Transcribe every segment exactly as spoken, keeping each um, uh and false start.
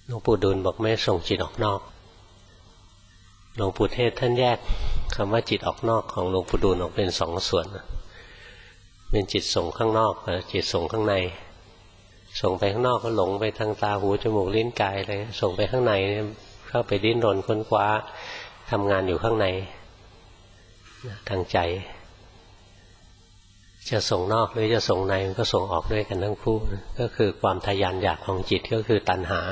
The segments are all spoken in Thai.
หลวงปู่ดูลบอกไม่ส่งจิตออกนอกหลวงปู่เทศท่านแยกคำว่าจิตออกนอกของหลวงปู่ดูลออกเป็นสองส่วนเป็นจิตส่งข้างนอกกับจิตส่งข้างในส่งไปข้างนอกก็หลงไปทางตาหูจมูกลิ้นกายอะไรส่งไปข้างในเข้าไปดิ้นรนค้นคว้าทำงานอยู่ข้างในทางใจจะส่งนอกหรือจะส่งในมันก็ส่งออกด้วยกันทั้งคู่ก็คือความทะยานอยากของจิตก็คือตัณหา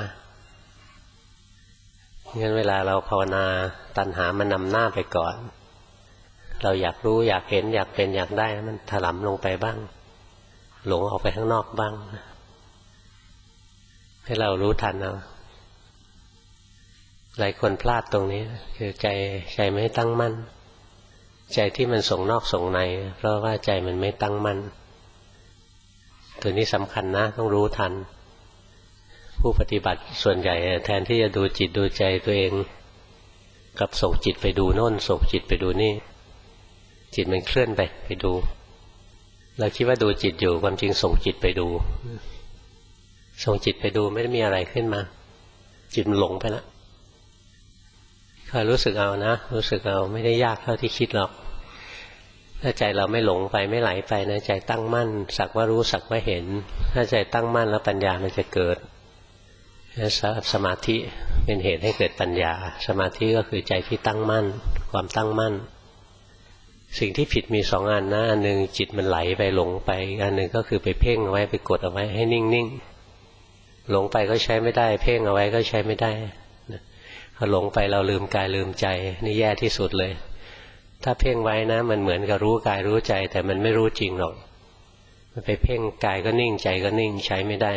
งั้นเวลาเราภาวนาตัณหามันนำหน้าไปก่อนเราอยากรู้อยากเห็นอยากเป็นอยากได้มันถลำลงไปบ้างหลงออกไปข้างนอกบ้างให้เรารู้ทันเอาหลายคนพลาดตรงนี้คือใจใจไม่ตั้งมั่นใจที่มันส่งนอกส่งในเพราะว่าใจมันไม่ตั้งมั่นตัวนี้สำคัญนะต้องรู้ทันผู้ปฏิบัติส่วนใหญ่แทนที่จะดูจิตดูใจตัวเองกับส่งจิตไปดูโน่นส่งจิตไปดูนี่จิตมันเคลื่อนไปไปดูเราคิดว่าดูจิตอยู่ความจริงส่งจิตไปดูส่งจิตไปดูไม่ได้มีอะไรขึ้นมาจิตมันหลงไปแล้วคอยรู้สึกเอานะรู้สึกเอาไม่ได้ยากเท่าที่คิดหรอกถ้าใจเราไม่หลงไปไม่ไหลไปนะใจตั้งมั่นสักว่ารู้สักว่าเห็นถ้าใจตั้งมั่นแล้วปัญญามันจะเกิดสมาธิเป็นเหตุให้เกิดปัญญาสมาธิก็คือใจที่ตั้งมั่นความตั้งมั่นสิ่งที่ผิดมีสองอันนะอันหนึ่งจิตมันไหลไปหลงไปอันหนึ่งก็คือไปเพ่งเอาไว้ไปกดเอาไว้ให้นิ่งๆหลงไปก็ใช้ไม่ได้เพ่งเอาไว้ก็ใช้ไม่ได้พอหลงไปเราลืมกายลืมใจนี่แย่ที่สุดเลยถ้าเพ่งไว้นะมันเหมือนกับรู้กายรู้ใจแต่มันไม่รู้จริงหรอกมันไปเพ่งกายก็นิ่งใจก็นิ่งใช้ไม่ได้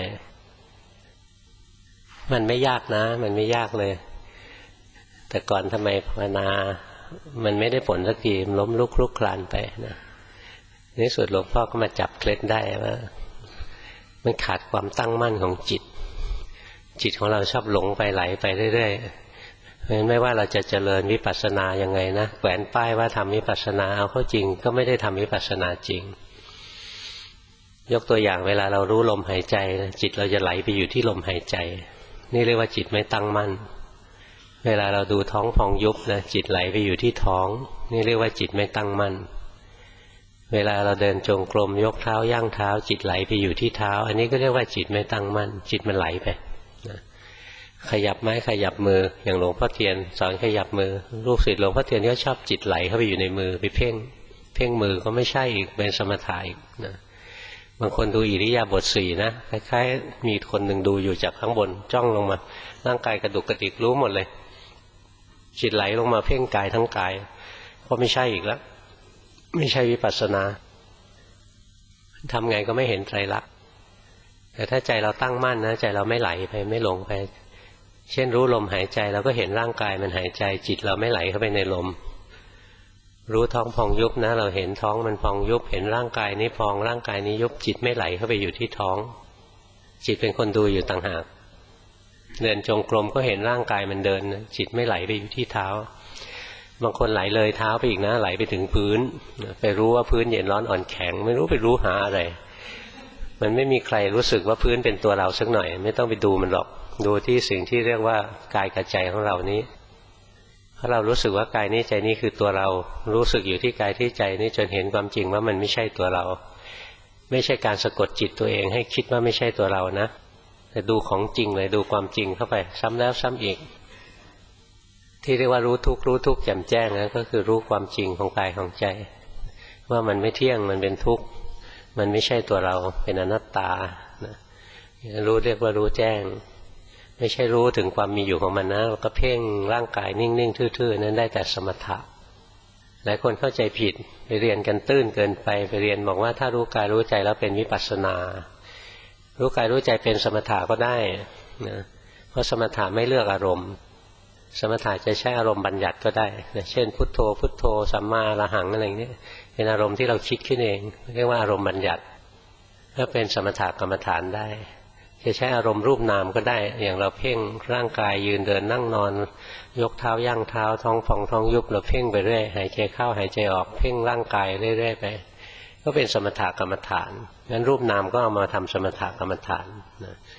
มันไม่ยากนะมันไม่ยากเลยแต่ก่อนทำไมภาวนามันไม่ได้ผลสักทีล้มลุกคลุกคลานไปนะในสุดหลวงพ่อก็มาจับเคล็ดได้ว่ามันขาดความตั้งมั่นของจิตจิตของเราชอบหลงไปไหลไปเรื่อยๆเพราะฉะนั้นไม่ว่าเราจะเจริญวิปัสสนายังไงนะแขวนป้ายว่าทำวิปัสสนาเอาเข้าจริงก็ไม่ได้ทำวิปัสสนาจริงยกตัวอย่างเวลาเรารู้ลมหายใจนะจิตเราจะไหลไปอยู่ที่ลมหายใจนี่เรียกว่าจิตไม่ตั้งมั่นเวลาเราดูท้องพองยุบนะจิตไหลไปอยู่ที่ท้องนี่เรียกว่าจิตไม่ตั้งมั่นเวลาเราเดินจงกรมยกเท้าย่างเท้าจิตไหลไปอยู่ที่เท้าอันนี้ก็เรียกว่าจิตไม่ตั้งมั่นจิตมันไหลไปนะขยับไม้ขยับมืออย่างหลวงพ่อเทียนสอนขยับมือลูกศิษย์หลวงพ่อเทียนก็ชอบจิตไหลเข้าไปอยู่ในมือไปเพ่งเพ่งมือก็ไม่ใช่อีกเป็นสมถะอีกนะบางคนดูอิริยาบถสี่นะคล้ายๆมีคนหนึ่งดูอยู่จากข้างบนจ้องลงมาร่างกายกระดุกกระดิกรู้หมดเลยจิตไหลลงมาเพ่งกายทั้งกายก็ไม่ใช่อีกแล้วไม่ใช่วิปัสสนาทำไงก็ไม่เห็นไตรลักษณ์แต่ถ้าใจเราตั้งมั่นนะใจเราไม่ไหลไปไม่หลงไปเช่นรู้ลมหายใจเราก็เห็นร่างกายมันหายใจจิตเราไม่ไหลเข้าไปในลมรู้ท้องพองยุบนะเราเห็นท้องมันพองยุบเห็นร่างกายนี้พองร่างกายนี้ยุบจิตไม่ไหลเข้าไปอยู่ที่ท้องจิตเป็นคนดูอยู่ต่างหากเดินจงกรมก็เห็นร่างกายมันเดินจิตไม่ไหลไปอยู่ที่เท้าบางคนไหลเลยเท้าไปอีกนะไหลไปถึงพื้นไปรู้ว่าพื้นเย็นร้อนอ่อนแข็งไม่รู้ไปรู้หาอะไรมันไม่มีใครรู้สึกว่าพื้นเป็นตัวเราสักหน่อยไม่ต้องไปดูมันหรอกดูที่สิ่งที่เรียกว่ากายกับใจของเรานี้ถ้าเรารู้สึกว่ากายนี้ใจนี้คือตัวเรารู้สึกอยู่ที่กายที่ใจนี้จนเห็นความจริงว่ามันไม่ใช่ตัวเราไม่ใช่การสะกดจิตตัวเองให้คิดว่าไม่ใช่ตัวเรานะแต่ดูของจริงเลยดูความจริงเข้าไปซ้ำแล้วซ้ำอีกที่เรียกว่ารู้ทุกข์รู้ทุกข์แจ่มแจ้งนะก็คือรู้ความจริงของกายของใจว่ามันไม่เที่ยงมันเป็นทุกข์มันไม่ใช่ตัวเราเป็นอนัตตานะรู้เรียกว่ารู้แจ้งไม่ใช่รู้ถึงความมีอยู่ของมันนะก็เพ่งร่างกายนิ่งๆทื่อๆนั้นได้แต่สมถะหลายคนเข้าใจผิดไปเรียนกันตื้นเกินไปไปเรียนบอกว่าถ้ารู้กายรู้ใจแล้วเป็นวิปัสสนารู้กายรู้ใจเป็นสมถะก็ได้นะเพราะสมถะไม่เลือกอารมณ์สมถะจะใช้อารมณ์บัญญัติก็ได้นะเช่นพุทโธพุทโธสัมมาอรหังอะไรอย่างนี้เป็นอารมณ์ที่เราคิดขึ้นเองเรียกว่าอารมณ์บัญญัติก็เป็นสมถะกรรมฐานได้จะใช้อารมณ์รูปนามก็ได้อย่างเราเพ่งร่างกายยืนเดินนั่งนอนยกเท้าย่างเท้าท้องฟองท้องยุบเราเพ่งไปเรื่อยหายใจเข้าหายใจออกเพ่งร่างกายเรื่อยๆไปก็เป็นสมถะกรรมฐานงั้นรูปนามก็เอามาทำสมถะกรรมฐานนะ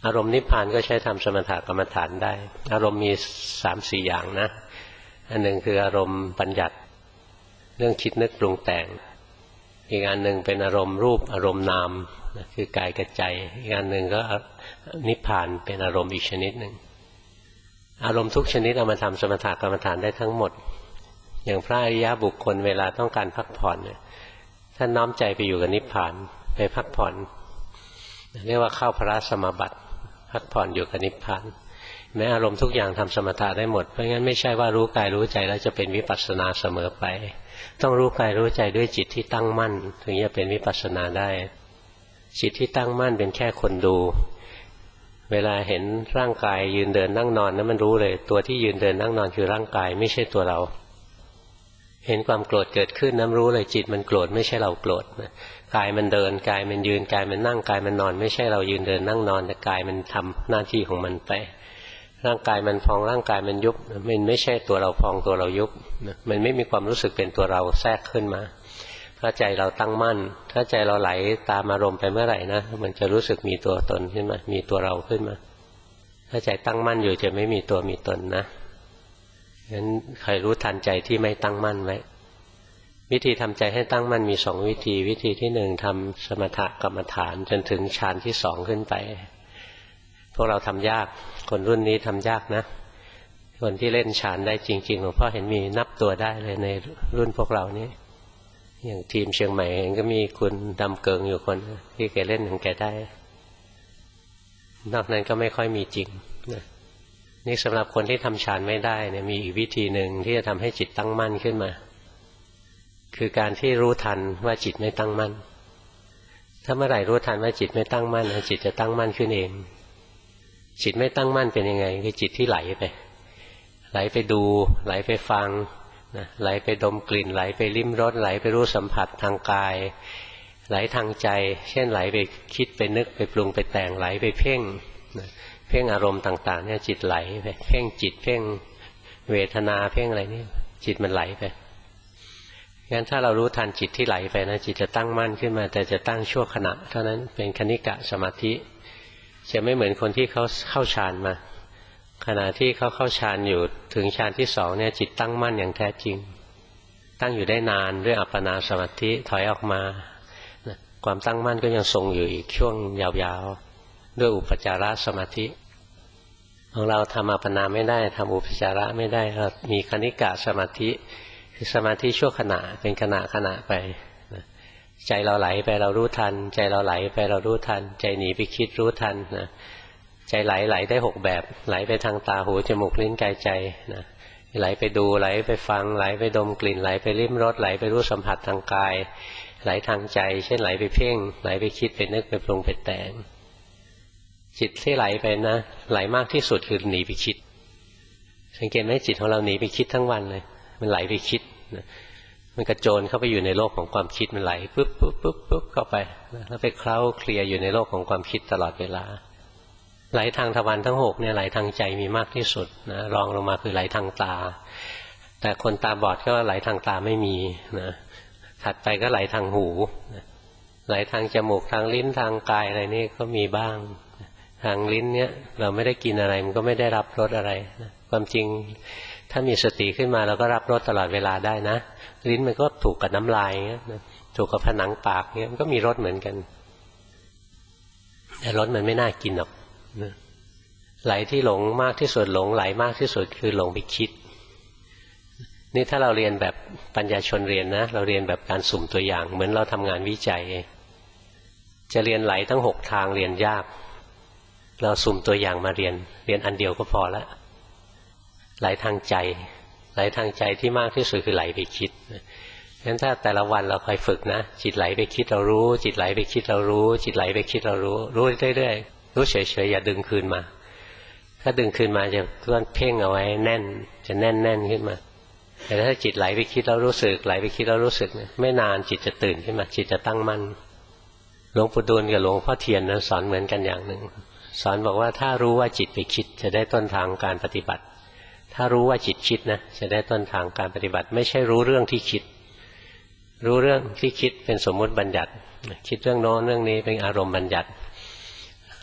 อารมณ์นิพพานก็ใช้ทำสมถกรรมฐานได้อารมณ์มีสามสี่อย่างนะอันหนึ่งคืออารมณ์บัญญัติเรื่องคิดนึกปรุงแต่งอีกอันหนึ่งเป็นอารมณ์รูปอารมณ์นามคือกายกับใจอีกอันหนึ่งก็นิพพานเป็นอารมณ์อีกชนิดหนึ่งอารมณ์ทุกชนิดเอามาทำสมถกรรมฐานได้ทั้งหมดอย่างพระอริยบุคคลเวลาต้องการพักผ่อนเนี่ยท่านน้อมใจไปอยู่กับนิพพานไปพักผ่อนเรียกว่าเข้าพระสมาบัติพักผ่อนอยู่กับนิพพานแม้อารมณ์ทุกอย่างทำสมถะได้หมดเพราะงั้นไม่ใช่ว่ารู้กายรู้ใจแล้วจะเป็นวิปัสสนาเสมอไปต้องรู้กายรู้ใจด้วยจิตที่ตั้งมั่นถึงจะเป็นวิปัสสนาได้จิตที่ตั้งมั่นเป็นแค่คนดูเวลาเห็นร่างกายยืนเดินนั่งนอนนั้นมันรู้เลยตัวที่ยืนเดินนั่งนอนคือร่างกายไม่ใช่ตัวเราเห็นความโกรธเกิดขึ้นน้ำรู้เลยจิตมันโกรธไม่ใช่เราโกรธนะกายมันเดินกายมันยืนกายมันนั่งกายมันนอนไม่ใช่เรายืนเดินนั่งนอนแต่กายมันทำหน้าที่ของมันไปร่างกายมันพองร่างกายมันยุบมันไม่ใช่ตัวเราพองตัวเรายุบมันไม่มีความรู้สึกเป็นตัวเราแทรกขึ้นมาถ้าใจเราตั้งมั่นถ้าใจเราไหลตามอารมณ์ไปเมื่อไหร่นะมันจะรู้สึกมีตัวตนขึ้นมามีตัวเราขึ้นมาถ้าใจตั้งมั่นอยู่จะไม่มีตัวมีตนนะงั้นใครรู้ทันใจที่ไม่ตั้งมั่นไว้วิธีทำใจให้ตั้งมั่นมีสองวิธีวิธีที่หนึ่งทำสมถกรรมฐานจนถึงฌานที่สองขึ้นไปพวกเราทำยากคนรุ่นนี้ทำยากนะคนที่เล่นฌานได้จริงๆหลวงพ่อเห็นมีนับตัวได้เลยในรุ่นพวกเรานี้อย่างทีมเชียงใหม่เองก็มีคุณดำเกิงอยู่คนที่แกเล่นของแกได้นอกนั้นก็ไม่ค่อยมีจริงนะนี่สำหรับคนที่ทำฌานไม่ได้เนี่ยมีอีกวิธีหนึ่งที่จะทำให้จิตตั้งมั่นขึ้นมาคือการที่รู้ทันว่าจิตไม่ตั้งมั่นถ้าเมื่อไหร่รู้ทันว่าจิตไม่ตั้งมั่นจิตจะตั้งมั่นขึ้นเองจิตไม่ตั้งมั่นเป็นยังไงคือจิตที่ไหลไปไหลไปดูไหลไปฟังนะไหลไปดมกลิ่นไหลไปลิ้มรสไหลไปรู้สัมผัสทางกายไหลทางใจเช่นไหลไปคิดไปนึกไปปรุงไปแต่งไหลไปเพ่งนะเพ่งอารมณ์ต่างๆเนี่ยจิตไหลไปเพ่งจิตเพ่งเวทนาเพ่งอะไรนี่จิตมันไหลไปงั้นถ้าเรารู้ทันจิตที่ไหลไปนะจิตจะตั้งมั่นขึ้นมาแต่จะตั้งชั่วขณะเท่านั้นเป็นคณิกะสมาธิจะไม่เหมือนคนที่เขาเข้าฌานมาขณะที่เขาเข้าฌานอยู่ถึงฌานที่สองเนี่ยจิตตั้งมั่นอย่างแท้จริงตั้งอยู่ได้นานด้วยอัปปนาสมาธิถอยออกมาความตั้งมั่นก็ยังทรงอยู่อีกช่วงยาวๆด้วยอุปจารสมาธิของเราทำอัปปนาไม่ได้ทำอุปจาระไม่ได้เรามีคณิกะสมาธิคือสมาธิชั่วขณะเป็นขณะขณะไปใจเราไหลไปเรารู้ทันใจเราไหลไปเรารู้ทันใจหนีไปคิดรู้ทันนะใจไหลไหลได้หกแบบไหลไปทางตาหูจมูกลิ้นกายใจนะไหลไปดูไหลไปฟังไหลไปดมกลิ่นไหลไปลิ้มรสไหลไปรู้สัมผัสทางกายไหลทางใจเช่นไหลไปเพ่งไหลไปคิดไปนึกไปปรุงไปแต่งจิตที่ไหลไปนะไหลมากที่สุดคือหนีไปคิดสังเกตไหมจิตของเราหนีไปคิดทั้งวันเลยมันไหลไปคิดนะมันกระโจนเข้าไปอยู่ในโลกของความคิดมันไหลปุ๊บปุ๊บปุ๊บปุ๊บเข้าไปแล้วไปเคล้าเคลียอยู่ในโลกของความคิดตลอดเวลาไหลทางทวารทั้งหกเนี่ยไหลทางใจมีมากที่สุดนะรองลงมาคือไหลทางตาแต่คนตาบอดก็ไหลทางตาไม่มีนะถัดไปก็ไหลทางหูนะไหลทางจมูกทางลิ้นทางกายอะไรนี่ก็มีบ้างทางลิ้นเนี่ยเราไม่ได้กินอะไรมันก็ไม่ได้รับรสอะไรนะความจริงถ้ามีสติขึ้นมาเราก็รับรสตลอดเวลาได้นะลิ้นมันก็ถูกกับน้ำลายเงี้ยถูกกับผนังปากเงี้ยมันก็มีรสเหมือนกันแต่รสมันไม่น่ากินหรอกไหลที่หลงมากที่สุดหลงไหลมากที่สุดคือหลงไปคิดนี่ถ้าเราเรียนแบบปัญญาชนเรียนนะเราเรียนแบบการสุ่มตัวอย่างเหมือนเราทำงานวิจัยจะเรียนไหลทั้งหกทางเรียนยากเราสุ่มตัวอย่างมาเรียนเรียนอันเดียวก็พอละไหลทางใจไหลทางใจที่มากที่สุดคือไหลไปคิดงั้นถ้าแต่ละวันเราคอยฝึกนะจิตไหลไปคิดเรารู้จิตไหลไปคิดเรารู้จิตไหลไปคิดเรารู้รู้เรื่อยๆรู้เฉยๆอย่าดึงคืนมาถ้าดึงคืนมาจะเพื่อนเพ่งเอาไว้แน่นจะแน่นแน่นขึ้นมาแต่ถ้าจิตไหลไปคิดแล้วรู้สึกไหลไปคิดแล้วรู้สึกไม่นานจิตจะตื่นขึ้นมาจิตจะตั้งมั่นหลวงปู่ดูลกับหลวงพ่อเทียนนั้นสอนเหมือนกันอย่างหนึ่งสอนบอกว่าถ้ารู้ว่าจิตไปคิดจะได้ต้นทางการปฏิบัติถ้ารู้ว่าจิตคิดนะจะได้ต้นทางการปฏิบัติไม่ใช่รู้เรื่องที่คิดรู้เรื่องที่คิดเป็นสมมุติบัญญัติคิดเรื่องโน้นเรื่องนี้เป็นอารมณ์บัญญัติ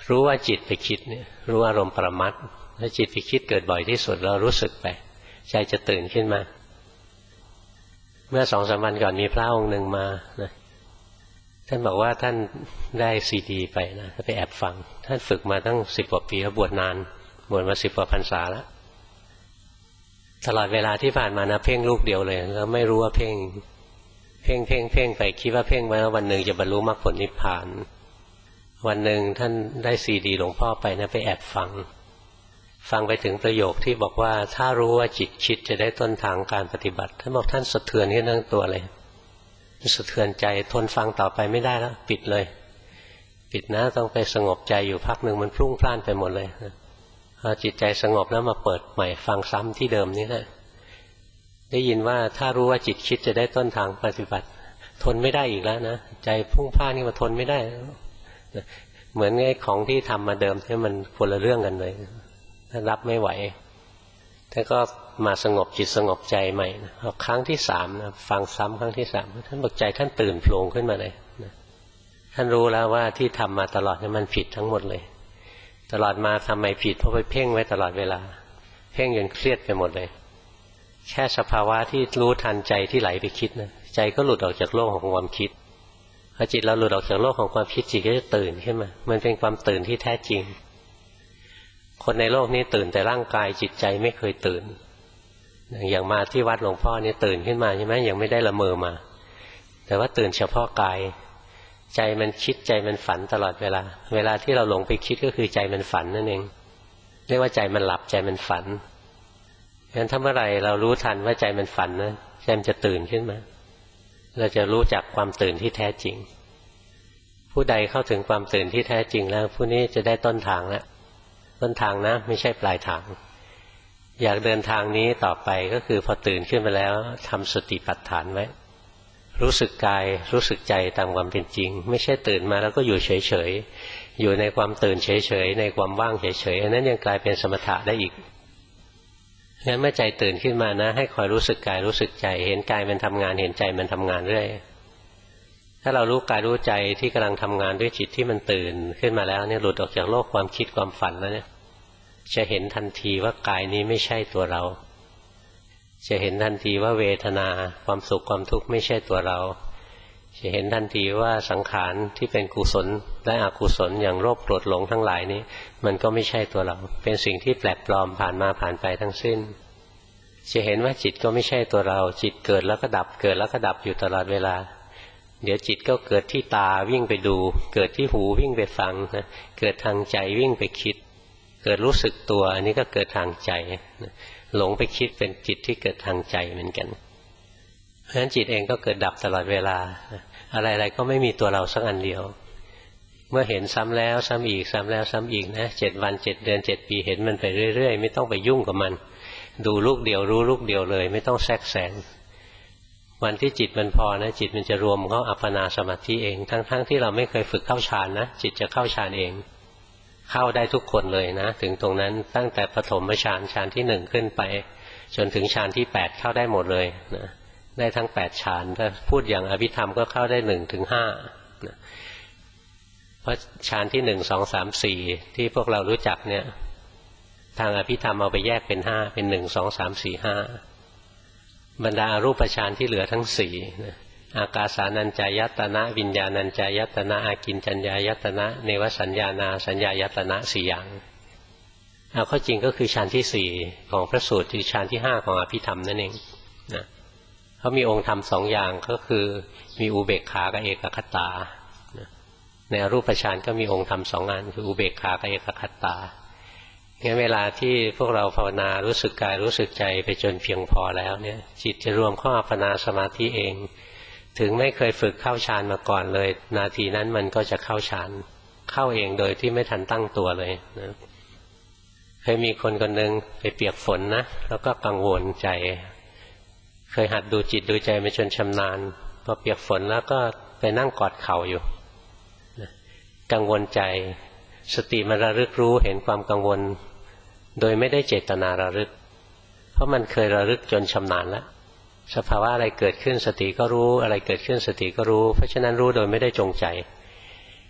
รู้ว่าจิตไปคิดเนี่ยรู้อารมณ์ปรมัตถ์ถ้าจิตไปคิดเกิดบ่อยที่สุดเรารู้สึกไปใจจะตื่นขึ้นมาเมื่อสองสามวันก่อนมีพระองค์หนึ่งมานะท่านบอกว่าท่านได้ซีดีไปนะไปแอบฟังท่านฝึกมาตั้งสิบกว่าปีแล้วบวชนานบวชมาสิบกว่าพรรษาแล้วตลอดเวลาที่ผ่านมานะเพ่งลูกเดียวเลยแล้วไม่รู้ว่าเพ่งเพ่งเพ่งเพ่งไปคิดว่าเพ่งไว้แล้ววันหนึ่งจะบรรลุมรรคผลนิพพานวันหนึ่งท่านได้ซีดีหลวงพ่อไปนะไปแอบฟังฟังไปถึงประโยคที่บอกว่าถ้ารู้ว่าจิตคิดจะได้ต้นทางการปฏิบัติท่านบอกท่านสะเทือนขึ้นทั้งตัวเลยสะเทือนใจทนฟังต่อไปไม่ได้แล้วปิดเลยปิดนะต้องไปสงบใจอยู่พักหนึ่งมันพลุ่งพล่านไปหมดเลยพอจิตใจสงบแล้วมาเปิดใหม่ฟังซ้ำที่เดิมนี่แหละได้ยินว่าถ้ารู้ว่าจิตคิดจะได้ต้นทางปฏิบัติทนไม่ได้อีกแล้วนะใจพุ่งพล่านนี่มาทนไม่ได้เหมือนไอ้ของที่ทำมาเดิมที่มันคนละเรื่องกันเลยท่านรับไม่ไหวท่านก็มาสงบจิตสงบใจใหม่นะครั้งที่สามนะฟังซ้ำครั้งที่สามท่านบอกใจท่านตื่นโผล่ขึ้นมาเลยนะท่านรู้แล้วว่าที่ทำมาตลอดนี่มันผิดทั้งหมดเลยตลอดมาทำไมผิดเพราะไปเพ่งไว้ตลอดเวลาเพ่งจนเครียดไปหมดเลยแค่สภาวะที่รู้ทันใจที่ไหลไปคิดนะใจก็หลุดออกจากโลกของความคิดพอจิตเราหลุดออกจากโลกของความคิดจิตก็จะตื่นขึ้นมามันเป็นความตื่นที่แท้จริงคนในโลกนี้ตื่นแต่ร่างกายจิตใจไม่เคยตื่นอย่างมาที่วัดหลวงพ่อนี่ตื่นขึ้นมาใช่ไหมยังไม่ได้ละเมอมาแต่ว่าตื่นเฉพาะกายใจมันคิดใจมันฝันตลอดเวลาเวลาที่เราหลงไปคิดก็คือใจมันฝันนั่นเองเรียกว่าใจมันหลับใจมันฝันงั้นถ้าเมื่อไหร่เรารู้ทันว่าใจมันฝันนะใจมันจะตื่นขึ้นมาเราจะรู้จักความตื่นที่แท้จริงผู้ใดเข้าถึงความตื่นที่แท้จริงแล้วผู้นี้จะได้ต้นทางแล้วต้นทางนะไม่ใช่ปลายทางอยากเดินทางนี้ต่อไปก็คือพอตื่นขึ้นมาแล้วทำสติปัฏฐานไว้รู้สึกกายรู้สึกใจตามความเป็นจริงไม่ใช่ตื่นมาแล้วก็อยู่เฉยๆอยู่ในความตื่นเฉยๆในความว่างเฉยๆอันนั้นยังกลายเป็นสมถะได้อีกงั้นเมื่อใจตื่นขึ้นมานะให้คอยรู้สึกกายรู้สึกใจเห็นกายมันทำงานเห็นใจมันทำงานเรื่อยถ้าเรารู้กายรู้ใจที่กำลังทำงานด้วยจิตที่มันตื่นขึ้นมาแล้วเนี่ยหลุดออกจากโลกความคิดความฝันแล้วเนี่ยจะเห็นทันทีว่ากายนี้ไม่ใช่ตัวเราจะเห็นทันทีว่าเวทนาความสุขความทุกข์ไม่ใช่ตัวเราจะเห็นทันทีว่าสังขารที่เป็นกุศลและอกุศลอย่างโลภโกรธหลงทั้งหลายนี้มันก็ไม่ใช่ตัวเราเป็นสิ่งที่แปลกปลอมผ่านมาผ่านไปทั้งสิ้นจะเห็นว่าจิตก็ไม่ใช่ตัวเราจิตเกิดแล้วก็ดับเกิดแล้วก็ดับอยู่ตลอดเวลาเดี๋ยวจิตก็เกิดที่ตาวิ่งไปดูเกิดที่หูวิ่งไปฟังนะเกิดทางใจวิ่งไปคิดเกิดรู้สึกตัวอันนี้ก็เกิดทางใจหลงไปคิดเป็นจิตที่เกิดทางใจเหมือนกันเพราะฉะนั้นจิตเองก็เกิดดับตลอดเวลาอะไรๆก็ไม่มีตัวเราสักอันเดียวเมื่อเห็นซ้ำแล้วซ้ำอีกซ้ำแล้วซ้ำอีกนะเจ็ดวันเจ็ดเดือนเจ็ดปีเห็นมันไปเรื่อยๆไม่ต้องไปยุ่งกับมันดูลูกเดียวรู้ลูกเดียวเลยไม่ต้องแทรกแซงวันที่จิตมันพอนะจิตมันจะรวมเข้าอัปปนาสมาธิเองทั้งๆ ท, ที่เราไม่เคยฝึกเข้าฌานนะจิตจะเข้าฌานเองเข้าได้ทุกคนเลยนะถึงตรงนั้นตั้งแต่ปฐมฌานฌานที่หนึ่งขึ้นไปจนถึงฌานที่แปดเข้าได้หมดเลยนะได้ทั้งแปดฌานถ้าพูดอย่างอภิธรรมก็เข้าได้หนึ่งถึงห้านะเพราะฌานที่หนึ่งสองสามสี่ที่พวกเรารู้จักเนี่ยทางอภิธรรมเอาไปแยกเป็นห้าเป็นหนึ่งสองสามสี่ห้าบรรดาอรูปฌานที่เหลือทั้งสี่นะอากาสานัญจายตนะวิญญาณัญจายตนะอากินจัญญายตนะเนวสัญญานาสัญญายตนะสี่อย่างเอาเข้าจริงก็คือฌานที่สี่ของพระสูตรที่ฌานที่ห้าของอภิธรรมนั่นเองนะเขามีองค์ธรรมสองอย่างก็คือมีอุเบกขากับเอกคตาในอรูปฌานก็มีองค์ธรรมสองอันคืออุเบกขากับเอกคตางั้นเวลาที่พวกเราภาวนารู้สึกกายรู้สึกใจไปจนเพียงพอแล้วเนี่ยจิตจะรวมเข้าอัปปนาสมาธิเองถึงไม่เคยฝึกเข้าฌานมาก่อนเลยนาทีนั้นมันก็จะเข้าฌานเข้าเองโดยที่ไม่ทันตั้งตัวเลยนะเคยมีคนคนหนึ่งไปเปียกฝนนะแล้วก็กังวลใจเคยหัดดูจิตดูใจมาจนชำนาญพอเปียกฝนแล้วก็ไปนั่งกอดเข่าอยู่นะกังวลใจสติมันระลึกรู้เห็นความกังวลโดยไม่ได้เจตนาระลึกเพราะมันเคยระลึกจนชำนาญแล้วสภาวะอะไรเกิดขึ้นสติก็รู้อะไรเกิดขึ้นสติก็รู้เพราะฉะนั้นรู้โดยไม่ได้จงใจ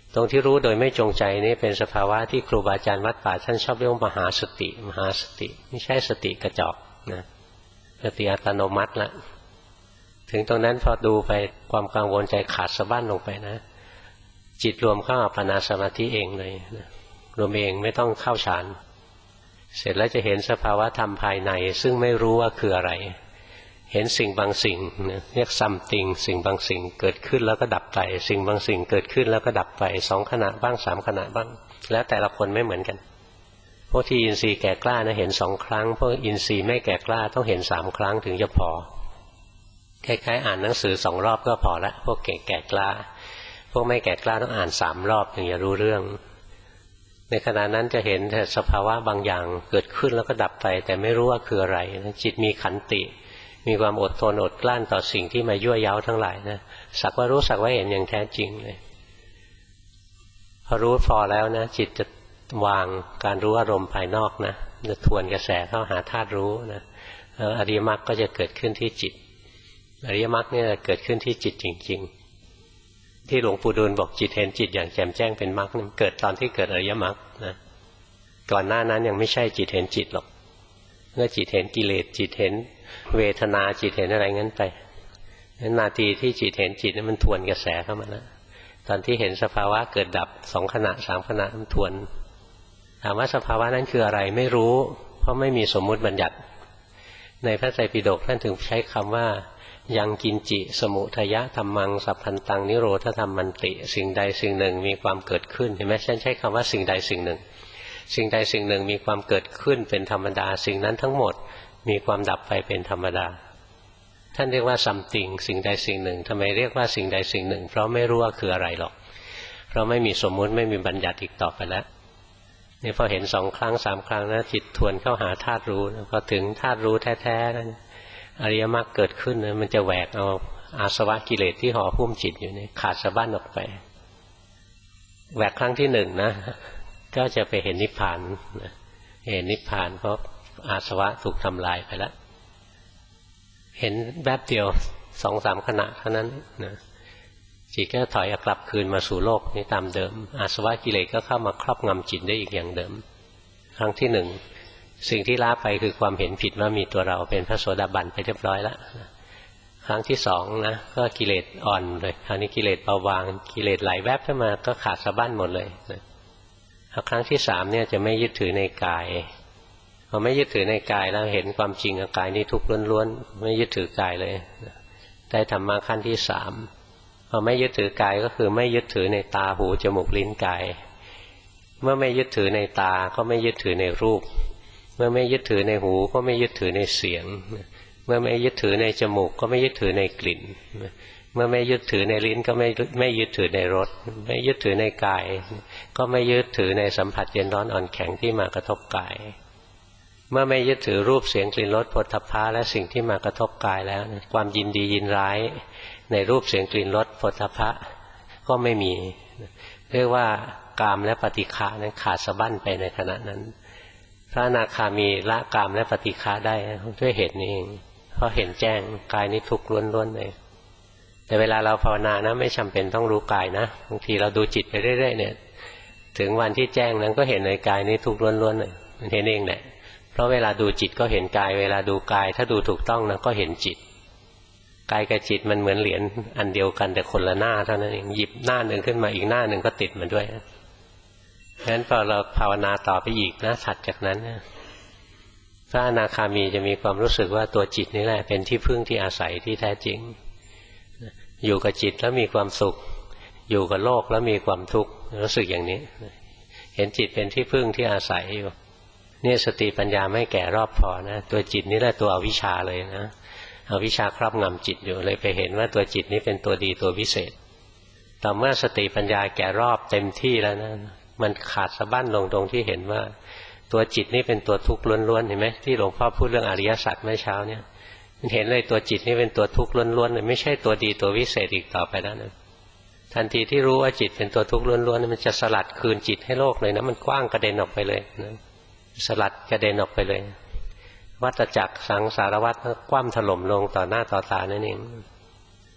ตรงที่รู้โดยไม่จงใจนี่เป็นสภาวะที่ครูบาอาจารย์วัดป่าท่านชอบเรียกว่ามหาสติมหาสติไม่ใช่สติกระจอกนะสติอัตโนมัติละถึงตรงนั้นพอดูไปความกังวลใจขาดสะบั้นลงไปนะจิตรวมเข้าอัปปนาสมาธิเองเลยนะรวมเองไม่ต้องเข้าฌานเสร็จแล้วจะเห็นสภาวะธรรมภายในซึ่งไม่รู้ว่าคืออะไรเห็นสิ่งบางสิ่งเรียกซัมติงสิ่งบางสิ่งเกิดขึ้นแล้วก็ดับไปสิ่งบางสิ่งเกิดขึ้นแล้วก็ดับไปสองขณะบ้างสามขณะบ้างแล้วแต่ละคนไม่เหมือนกันพวกที่อินทรีย์แก่กล้านะเห็นสองครั้งพวกอินทรีย์ไม่แก่กล้าต้องเห็นสามครั้งถึงจะพอคล้ายๆอ่านหนังสือสองรอบก็พอละพวกแก่แก่กล้าพวกไม่แก่กล้าต้องอ่านสามรอบถึงจะรู้เรื่องในขณะนั้นจะเห็นแต่สภาวะบางอย่างเกิดขึ้นแล้วก็ดับไปแต่ไม่รู้ว่าคืออะไรจิตมีขันติมีความอดทนอดกลั้นต่อสิ่งที่มายั่วเย้าทั้งหลายนะสักว่ารู้สักว่าเห็นอย่างแท้จริงเลยพอรู้พอแล้วนะจิตจะวางการรู้อารมณ์ภายนอกนะจะทวนกระแสเข้าหาธาตุรู้นะอริยมรรคก็จะเกิดขึ้นที่จิตอริยมรรคเนี่ยเกิดขึ้นที่จิตจริงๆที่หลวงปู่ดูลบอกจิตเห็นจิตอย่างแจ่มแจ้งเป็นมรรคมันเกิดตอนที่เกิดอริยมรรคนะก่อนหน้านั้นยังไม่ใช่จิตเห็นจิตหรอกเมื่อจิตเห็นกิเลสจิตเห็นเวทนาจิตเห็นอะไรงั้นไปนั้นนาทีที่จิตเห็นจิตนั้นมันทวนกระแสเข้ามาแล้วตอนที่เห็นสภาวะเกิดดับสองขณะสามขณะมันทวนถามว่าสภาวะนั้นคืออะไรไม่รู้เพราะไม่มีสมมุติบัญญัติในพระไตรปิฎกท่านถึงใช้คำว่ายังกินจิสมุทยะธัมมังสัพพันตังนิโรธธรรมมันติสิ่งใดสิ่งหนึ่งมีความเกิดขึ้นเห็นไหมฉันใช้คำว่าสิ่งใดสิ่งหนึ่งสิ่งใดสิ่งหนึ่งมีความเกิดขึ้นเป็นธรรมดาสิ่งนั้นทั้งหมดมีความดับไปเป็นธรรมดาท่านเรียกว่าซัมติงสิ่งใดสิ่งหนึ่งทำไมเรียกว่าสิ่งใดสิ่งหนึ่งเพราะไม่รู้ว่าคืออะไรหรอกเพราะไม่มีสมมุติไม่มีบัญญัติอีกต่อไปแล้วนี่พอเห็นสองครั้งสามครั้งนะจิตทวนเข้าหาธาตุรู้พอถึงธาตุรู้แท้ๆนั้นอริยมรรคเกิดขึ้นนะมันจะแหวกเอาอาสวะกิเลสที่ห่อหุ้มจิตอยู่นี่ขาดสะบั้นออกไปแหวกครั้งที่หนึ่งนะก็จะไปเห็นนิพพานเห็นนิพพานเพราะอาสวะถูกทำลายไปแล้วเห็นแวบเดียวสองสามขณะเท่านั้นนะจิตก็ถอยกลับคืนมาสู่โลกนี้ตามเดิมอาสวะกิเลสก็เข้ามาครอบงำจิตได้อีกอย่างเดิมครั้งที่หนึ่งสิ่งที่ละไปคือความเห็นผิดว่ามีตัวเราเป็นพระโสดาบันไปเรียบร้อยแล้วครั้งที่สองนะก็กิเลสอ่อนเลยคราวนี้กิเลสเบาบางกิเลสไหลแวบขึ้นมาก็ขาดสะบั้นหมดเลยนะครั้งที่สามเนี่ยจะไม่ยึดถือในกายพอไม่ยึดถือในกายแล้วเห็นความจริงกายนี้ทุกข์ล้วนๆไม่ยึดถือกายเลยได้ธรรมะขั้นที่สามพอไม่ยึดถือกายก็คือไม่ยึดถือในตาหูจมูกลิ้นกายเมื่อไม่ยึดถือในตาก็ไม่ยึดถือในรูปเมื่อไม่ยึดถือในหูก็ไม่ยึดถือในเสียงเมื่อไม่ยึดถือในจมูกก็ไม่ยึดถือในกลิ่นเมื่อไม่ยึดถือในลิ้นก็ไม่ไม่ยึดถือในรสไม่ยึดถือในกายก็ไม่ยึดถือในสัมผัสเย็นร้อนอ่อนแข็งที่มากระทบกายเมื่อไม่ยึดถือรูปเสียงกลิ่นรสโผฏฐัพพะและสิ่งที่มากระทบกายแล้วความยินดียินร้ายในรูปเสียงกลิ่นรสโผฏฐัพพะก็ไม่มีเรียกว่ากามและปฏิฆะนั้นขาดสะบั้นไปในขณะนั้นพระอนาคามีละกามและปฏิฆะได้ด้วยเหตุนี้เองเพราะเห็นแจ้งกายนี้ทุกข์ล้วนๆเลยแต่เวลาเราภาวนานะไม่จำเป็นต้องรู้กายนะบางทีเราดูจิตไปเรื่อยๆเนี่ยถึงวันที่แจ้งนั้นก็เห็นในกายนี้ทุกข์ล้วนๆเลยมันเห็นเองแหละเพราะเวลาดูจิตก็เห็นกายเวลาดูกายถ้าดูถูกต้องนะก็เห็นจิตกายกับจิตมันเหมือนเหรียญอันเดียวกันแต่คนละหน้าเท่านั้นเองหยิบหน้าหนึ่งขึ้นมาอีกหน้าหนึ่งก็ติดมันด้วยงั้นพอเราภาวนาต่อไปอีกนะถัดจากนั้นพระอนาคามีจะมีความรู้สึกว่าตัวจิตนี่แหละเป็นที่พึ่งที่อาศัยที่แท้จริงอยู่กับจิตแล้วมีความสุขอยู่กับโลกแล้วมีความทุกข์รู้สึกอย่างนี้เห็นจิตเป็นที่พึ่งที่อาศัยอยู่นี่สติปัญญาไม่แก่รอบพอนะตัวจิตนี่แหละตัวอวิชชาเลยนะอวิชชาครอบงำจิตอยู่เลยไปเห็นว่าตัวจิตนี้เป็นตัวดีตัววิเศษต่อเมื่อสติปัญญาแก่รอบเต็มที่แล้วนะมันขาดสะบั้นลงตรงที่เห็นว่าตัวจิตนี่เป็นตัวทุกข์ล้วนๆเห็นไหมที่หลวงพ่อพูดเรื่องอริยสัจเมื่อเช้าเนี่ยมันเห็นเลยตัวจิตนี่เป็นตัวทุกข์ล้วนๆเลยไม่ใช่ตัวดีตัววิเศษอีกต่อไปแล้วนะทันทีที่รู้ว่าจิตเป็นตัวทุกข์ล้วนๆมันจะสลัดคืนจิตให้โลกเลยนะมันกว้างกระเด็นออกไปเลยนะสลัดกระเด็นออกไปเลยวัฏจักรสังสารวัฏคว่ำถล่มลงต่อหน้าต่อตานั่นเอง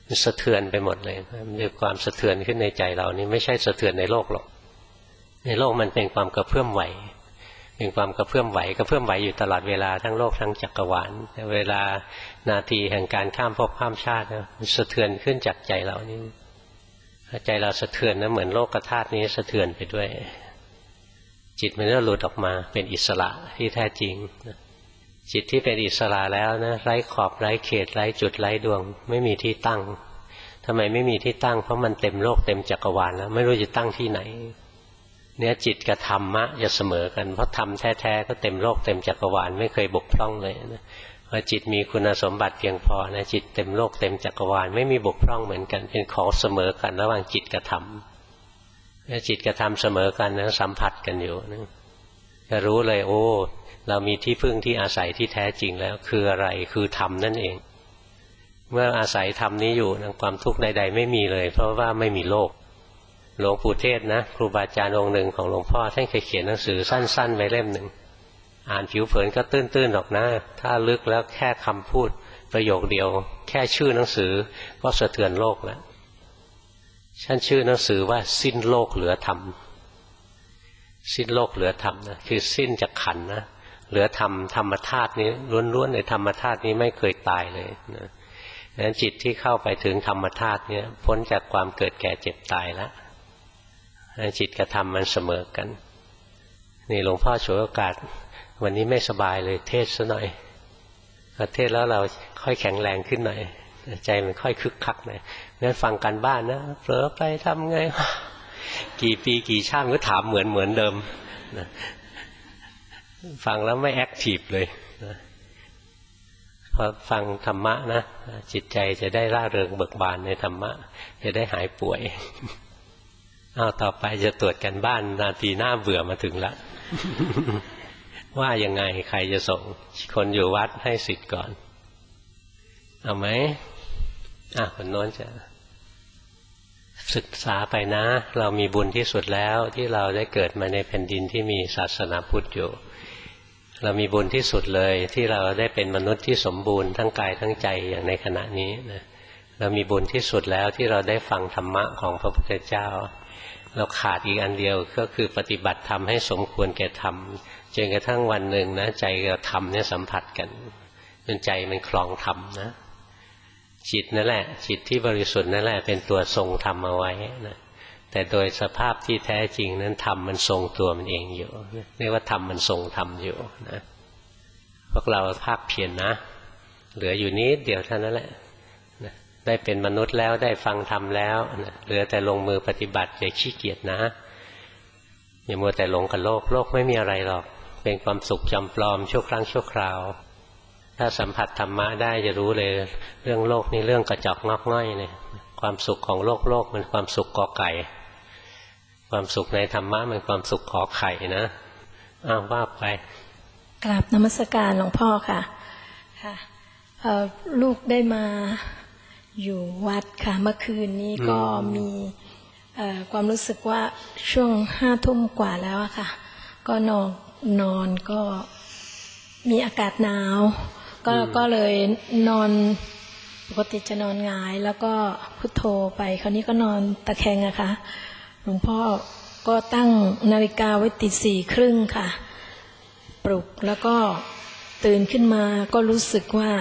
มันสะเทือนไปหมดเลยมันมีความสะเทือนขึ้นในใจเรานี่ไม่ใช่สะเทือนในโลกหรอกในโลกมันเป็นความกระเพื่อมไหวเป็นความกระเพื่อมไหวกระเพื่อมไหวอยู่ตลอดเวลาทั้งโลกทั้งจักรวาลแต่เวลานาทีแห่งการข้ามภพข้ามชาติมันสะเทือนขึ้นจากใจเรานี่ใจเราสะเทือนนะเหมือนโลกธาตุนี้สะเทือนไปด้วยจิตมันก็หลุดออกมาเป็นอิสระที่แท้จริงจิตที่เป็นอิสระแล้วนะไร้ขอบไร้เขตไร้จุดไร้ดวงไม่มีที่ตั้งทำไมไม่มีที่ตั้งเพราะมันเต็มโลกเต็มจักรวาลแล้วไม่รู้จะตั้งที่ไหนเนี่ยจิตกับธรรมะจะเสมอกันเพราะธรรมแท้ๆก็เต็มโลกเต็มจักรวาลไม่เคยบกพร่องเลยนะพอจิตมีคุณสมบัติเพียงพอนะจิตเต็มโลกเต็มจักรวาลไม่มีบกพร่องเหมือนกันเป็นของเสมอกันระหว่างจิตกับธรรมถ้าจิตกับธรรมเสมอกันนะสัมผัสกันอยู่นะจะรู้เลยโอ้เรามีที่พึ่งที่อาศัยที่แท้จริงแล้วคืออะไรคือธรรมนั่นเองเมื่ออาศัยธรรมนี้อยู่นะความทุกข์ใดๆไม่มีเลยเพราะว่าไม่มีโลกหลวงปู่เทศนะครูบาอาจารย์องค์หนึ่งของหลวงพ่อท่านเคยเขียนหนังสือสั้นๆไว้เล่มหนึ่งอ่านผิวเผินก็ตื้นๆหรอกนะถ้าลึกแล้วแค่คำพูดประโยคเดียวแค่ชื่อหนังสือก็สะเทือนโลกแล้วท่านชื่อหนังสือว่าสิ้นโลกเหลือธรรมสิ้นโลกเหลือธรรมนะคือสิ้นจากขันธ์นะเหลือธรรมธรรมธาตุนี้ล้วนๆในธรรมธาตุนี้ไม่เคยตายเลยนะดังนั้นจิตที่เข้าไปถึงธรรมธาตุนี้พ้นจากความเกิดแก่เจ็บตายแล้วจิตกับธรรมมันเสมอกันนี่หลวงพ่อฉวยโอกาสวันนี้ไม่สบายเลยเทศซะหน่อยพอเทศแล้วเราค่อยแข็งแรงขึ้นหน่อยใจมันค่อยคึกคักหน่อยงั้นฟังกันบ้านนะเผลอไปทำไงกี่ปีกี่ชาติก็ถามเหมือนเหมือนเดิมนะฟังแล้วไม่แอคทีฟเลยนะพอฟังธรรมะนะจิตใจจะได้ร่าเริงเบิกบานในธรรมะจะได้หายป่วยเอาต่อไปจะตรวจกันบ้านนาทีหน้าเบื่อมาถึงละว่ายังไงใครจะส่งคนอยู่วัดให้สิทธิ์ก่อนเอาไหมอ่ะคนโน้นจะศึกษาไปนะเรามีบุญที่สุดแล้วที่เราได้เกิดมาในแผ่นดินที่มีศาสนาพุทธอยู่เรามีบุญที่สุดเลยที่เราได้เป็นมนุษย์ที่สมบูรณ์ทั้งกายทั้งใจอย่างในขณะนี้นะเรามีบุญที่สุดแล้วที่เราได้ฟังธรรมะของพระพุทธเจ้าเราขาดอีกอันเดียวก็คือปฏิบัติธรรมให้สมควรแก่ธรรมจนกระทั่งวันหนึ่งนะใจกับธรรมเนี่ยสัมผัสกันจนใจมันคลองธรรมนะจิตนั่นแหละจิตที่บริสุทธิ์นั่นแหละเป็นตัวทรงธรรมเอาไว้นะแต่โดยสภาพที่แท้จริงนั้นธรรมมันทรงตัวมันเองอยู่เรียกว่าธรรมมันทรงธรรมอยู่นะพวกเราภาคเพียร น, นะเหลืออยู่นิดเดียวเท่านั้นแหละนะได้เป็นมนุษย์แล้วได้ฟังธรรมแล้วนะเหลือแต่ลงมือปฏิบัติอย่าขี้เกียจนะอย่ามัวแต่หลงกับโลกโลกไม่มีอะไรหรอกเป็นความสุขจำปลอมชั่วครั้งชั่วคราวถ้าสัมผัสธรรมะได้จะรู้เลยเรื่องโลกนี่เรื่องกระจอกงอกง่อยเนี่ยความสุขของโลกโลกมันความสุขกอไก่ความสุขในธรรมะมันความสุขขอไข่นะอ้าวว่าไปกราบนมัสการหลวงพ่อค่ะค่ะลูกได้มาอยู่วัดค่ะเมื่อคืนนี้ก็มีความรู้สึกว่าช่วงห้าทุ่มกว่าแล้วค่ะก็นอนนอนก็มีอากาศหนาวก็ก็เลยนอนปกติจะนอนหงายแล้วก็พุทโธไปคราวนี้ก็นอนตะแคงอะค่ะหลวงพ่อก็ตั้งนาฬิกาไว้ตีสี่ครึ่งค่ะปลุกแล้วก็ตื่นขึ้นมาก็รู้สึกว่า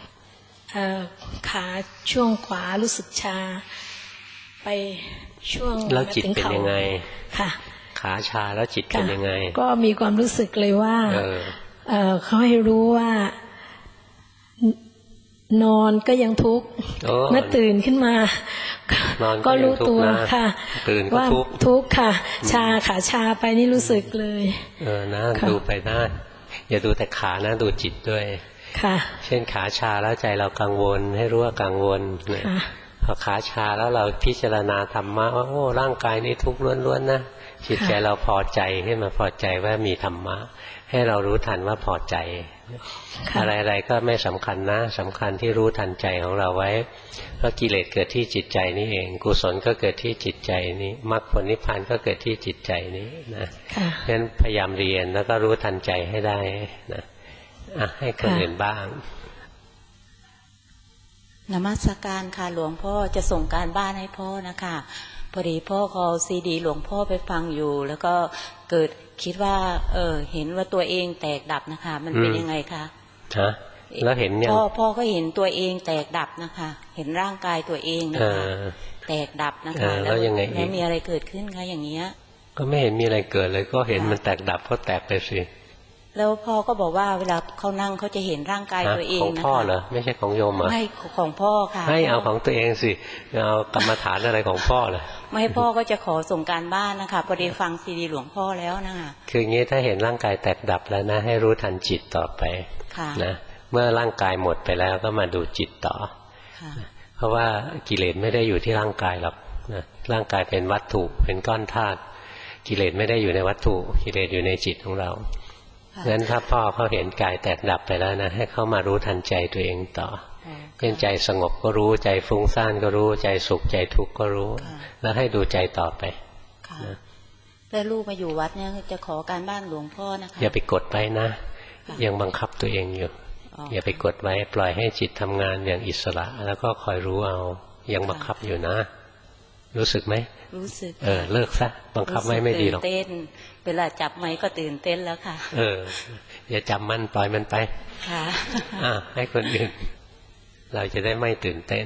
ขาช่วงขวารู้สึกชาไปช่วงแล้วจิตเป็นยังไงค่ะขาชาแล้วจิตเป็นยังไงก็มีความรู้สึกเลยว่าเขาให้รู้ว่านอนก็ยังทุกข์เมื่อตื่นขึ้นมาก็รู้ตัวค่ะว่าทุกข์ค่ะชาขาชาไปนี่รู้สึกเลยเออนะดูไปนะอย่าดูแต่ขานะดูจิตด้วยค่ะเช่นขาชาแล้วใจเรากังวลให้รู้ว่ากังวลเนี่ยพอขาชาแล้วเราพิจารณาธรรมะว่าโอ้ร่างกายนี้ทุกข์ล้วนๆนะจิตใจเราพอใจขึ้นมาพอใจว่ามีธรรมะให้เรารู้ทันว่าพอใจอะไรๆก็ไม่สำคัญนะสำคัญที่รู้ทันใจของเราไว้เพราะกิเลสเกิดที่จิตใจนี่เองกุศลก็เกิดที่จิตใจนี้มรรคผลนิพพานก็เกิดที่จิตใจนี้นะเพราะฉะนั้นพยายามเรียนแล้วก็รู้ทันใจให้ได้นะอ่ะให้คนอื่นบ้างนมัสการค่ะหลวงพ่อจะส่งการบ้านให้พ่อนะคะพอดีพ่อเขาซีดีหลวงพ่อไปฟังอยู่แล้วก็เกิดคิดว่าเออเห็นว่าตัวเองแตกดับนะคะมันเป็นยังไงคะฮะแล้วเห็นยังพ่อพ่อก็เห็นตัวเองแตกดับนะคะเห็นร่างกายตัวเองนะคะแตกดับนะคะแล้วยังไงแล้วมีอะไรเกิดขึ้นคะอย่างเงี้ยก็ไม่เห็นมีอะไรเกิดเลยก็เห็นมันแตกดับก็แตกไปสิแล้วพ่อก็บอกว่าเวลาเขานั่งเขาจะเห็นร่างกายตัวเองนะคะของพ่อเหรอไม่ใช่ของโยมเหรอไม่ของพ่อค่ะให้เอาของตัวเองสิเอากรรมฐานอะไรของพ่อเลยไม่พ่อก็จะขอส่งการบ้านนะคะพอดีฟังซีดีหลวงพ่อแล้วนะคะคืออย่างนี้ถ้าเห็นร่างกายแตกดับแล้วนะให้รู้ทันจิตต่อไปนะเมื่อร่างกายหมดไปแล้วก็มาดูจิตต่อเพราะว่ากิเลสไม่ได้อยู่ที่ร่างกายหรอกนะร่างกายเป็นวัตถุเป็นก้อนธาตุกิเลสไม่ได้อยู่ในวัตถุกิเลสอยู่ในจิตของเรางั้นถ้าพ่อเขาเห็นกายแตกดับไปแล้วนะให้เขามารู้ทันใจตัวเองต่อเช่นใจสงบก็รู้ใจฟุ้งซ่านก็รู้ใจสุขใจทุกข์ก็รู้แล้วให้ดูใจต่อไปนะแล้วลูกมาอยู่วัดเนี่ยจะขอการบ้านหลวงพ่อนะคะอย่าไปกดไว้นะยังบังคับตัวเองอยู่อย่าไปกดไว้ปล่อยให้จิตทำงานอย่างอิสระแล้วก็คอยรู้เอายังบังคับอยู่นะรู้สึกไหมรู้สึกเออเลิกซะบังคับไว้ไม่ดีหรอกตื่นเต้นเวลาจับไม้ก็ตื่นเต้นแล้วค่ะเอออย่าจับมันปล่อยมันไปค่ะอ่าให้คนอื่นเราจะได้ไม่ตื่นเต้น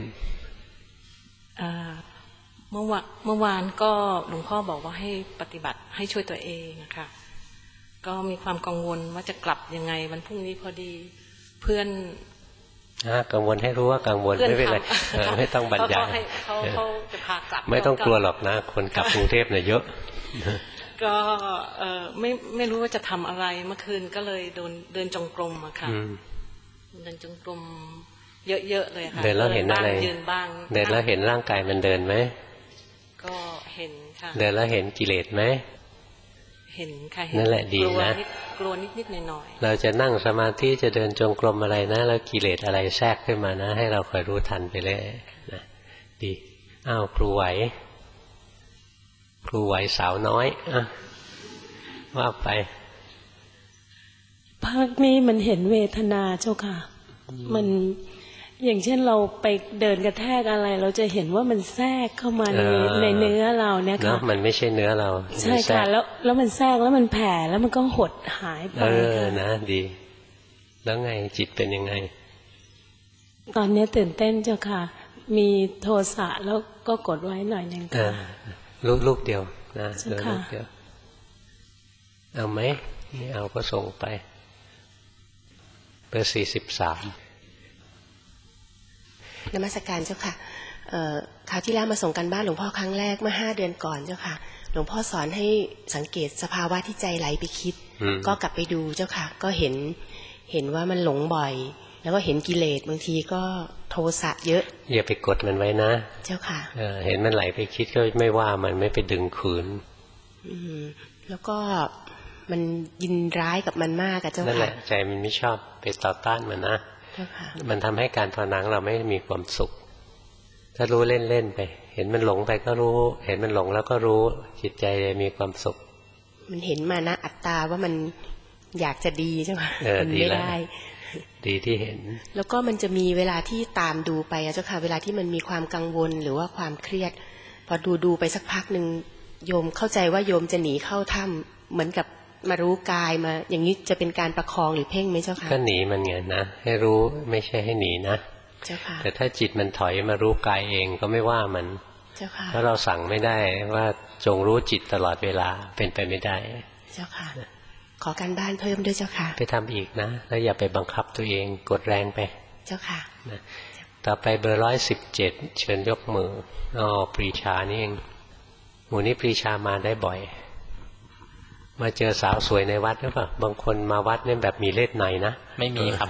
เมื่อวานเมื่อวานก็หลวงพ่อบอกว่าให้ปฏิบัติให้ช่วยตัวเองนะคะก็มีความกังวลว่าจะกลับยังไงวันพรุ่งนี้พอดีเพื่อนกังวลให้รู้ว่ากังวลไม่เป็นไรไม่ต้องบรรยายเขาเขาจะพากลับไม่ต้องกลัวหรอกนะคนกลับกรุงเทพเนี่ยเยอะก็เออไม่ไม่รู้ว่าจะทำอะไรเมื่อคืนก็เลยเดินเดินจงกรมอะค่ะเดินจงกรมเยอะๆเลยค่ะเดินแล้วเห็นอะไรยืนบ้างเดินแล้วเห็นร่างกายมันเดินไหมก็เห็นค่ะเดินแล้วเห็นกิเลสไหมเห็นค่ะนั่นแหละดีนะกลัวนิดๆหน่อยๆเราจะนั่งสมาธิจะเดินจงกรมอะไรนะแล้วกิเลสอะไรแทรกขึ้นมานะให้เราคอยรู้ทันไปเลยนะดีอ้าวครูไหวครูไหวสาวน้อยอ่ะว่าไปภาคนี้มันเห็นเวทนาเจ้าค่ะมันอย่างเช่นเราไปเดินกระแทกอะไรเราจะเห็นว่ามันแทรกเข้ามาในในเนื้อเราเนี่ยค่ะมันไม่ใช่เนื้อเราใช่ค่ะแล้วแล้วมันแทรกแล้วมันแผ่แล้วมันก็หดหายไปเออนะดีแล้วไงจิตเป็นยังไงตอนนี้ตื่นเต้นเจ้าค่ะมีโทสะแล้วก็กดไว้หน่อยนึงค่ะลูกลูกเดียวนะลูกเดียวเอาไหมไม่เอาก็ส่งไปเบอร์สี่สิบสามนมัสการเจ้าค่ะคราวที่แล้วมาส่งกันบ้านหลวงพ่อครั้งแรกเมื่อห้าเดือนก่อนเจ้าค่ะหลวงพ่อสอนให้สังเกตสภาวะที่ใจไหลไปคิดก็กลับไปดูเจ้าค่ะก็เห็นเห็นว่ามันหลงบ่อยแล้วก็เห็นกิเลสบางทีก็โทสะเยอะอย่าไปกดมันไว้นะเจ้าค่ะเห็นมันไหลไปคิดก็ไม่ว่ามันไม่ไปดึงขืนแล้วก็มันยินร้ายกับมันมากอะเจ้าค่ะนั่นแหละใจมันไม่ชอบไปต่อต้านมันนะมันทำให้การภาวนาเราไม่มีความสุขถ้ารู้เล่นๆไปเห็นมันหลงไปก็รู้เห็นมันหลงแล้วก็รู้จิตใจมีความสุขมันเห็นมานะอัตตาว่ามันอยากจะดีใช่ไหมมันไม่ได้ดีที่เห็นแล้วก็มันจะมีเวลาที่ตามดูไปเจ้าค่ะเวลาที่มันมีความกังวลหรือว่าความเครียดพอดูดูไปสักพักหนึ่งโยมเข้าใจว่าโยมจะหนีเข้าถ้ำเหมือนกับมารู้กายมาอย่างนี้จะเป็นการประคองหรือเพ่งไหมเจ้าค่ะก็หนีมันไงนะให้รู้ไม่ใช่ให้หนีนะเจ้าค่ะแต่ถ้าจิตมันถอยมารู้กายเองก็ไม่ว่ามันเจ้าค่ะเพราะเราสั่งไม่ได้ว่าจงรู้จิตตลอดเวลาเป็นไปไม่ได้เจ้าค่ะขอการบ้านเพิ่มด้วยเจ้าค่ะไปทำอีกนะแล้วอย่าไปบังคับตัวเองกดแรงไปเจ้าค่ะนะต่อไปเบอร์ร้อยสิบเจ็ดเชิญยกมืออ๋อปรีชานี่เองหมู่นี้ปรีชามาได้บ่อยมาเจอสาวสวยในวัดหรือเปล่าบางคนมาวัดเนี่ยแบบมีเล่ห์ในนะไม่มีครับ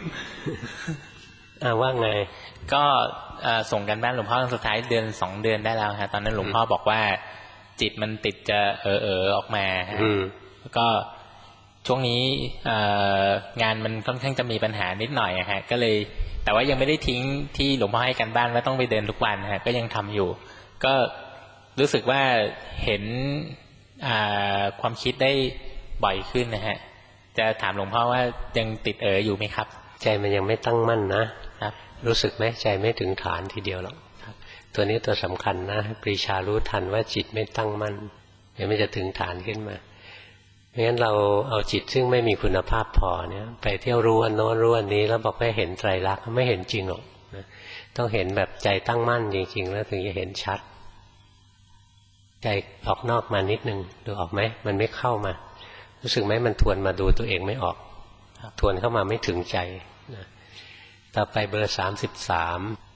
อ่าว่าไงก็ส่งกันบ้านหลวงพ่อสุดท้ายเดือนสองเดือนได้แล้วครับตอนนั้นหลวงพ่อบอกว่าจิตมันติดจะเออเออออกมาแล้วก็ช่วงนี้งานมันค่อนข้างจะมีปัญหานิดหน่อยฮะก็เลยแต่ว่ายังไม่ได้ทิ้งที่หลวงพ่อให้กันบ้านว่าต้องไปเดินทุกวันฮะก็ยังทำอยู่ก็รู้สึกว่าเห็นความคิดได้บ่อยขึ้นนะฮะจะถามหลวงพ่อว่ายังติดเอ๋ออยู่ไหมครับใจมันยังไม่ตั้งมั่นนะครับรู้สึกไหมใจไม่ถึงฐานทีเดียวหรอกตัวนี้ตัวสำคัญนะปรีชารู้ทันว่าจิตไม่ตั้งมั่นเดี๋ยวมันจะถึงฐานขึ้นมาไม่งั้นเราเอาจิตซึ่งไม่มีคุณภาพพอเนี่ยไปเที่ยวรู้อันโน้นรู้อันนี้แล้วบอกไม่เห็นไตรลักษณ์ไม่เห็นจริงหรอกนะต้องเห็นแบบใจตั้งมั่นจริงๆแล้วถึงจะเห็นชัดใจออกนอกมานิดนึงดูออกไหมมันไม่เข้ามารู้สึกไหมมันทวนมาดูตัวเองไม่ออกทวนเข้ามาไม่ถึงใจนะต่อไปเบอร์สามสิบสาม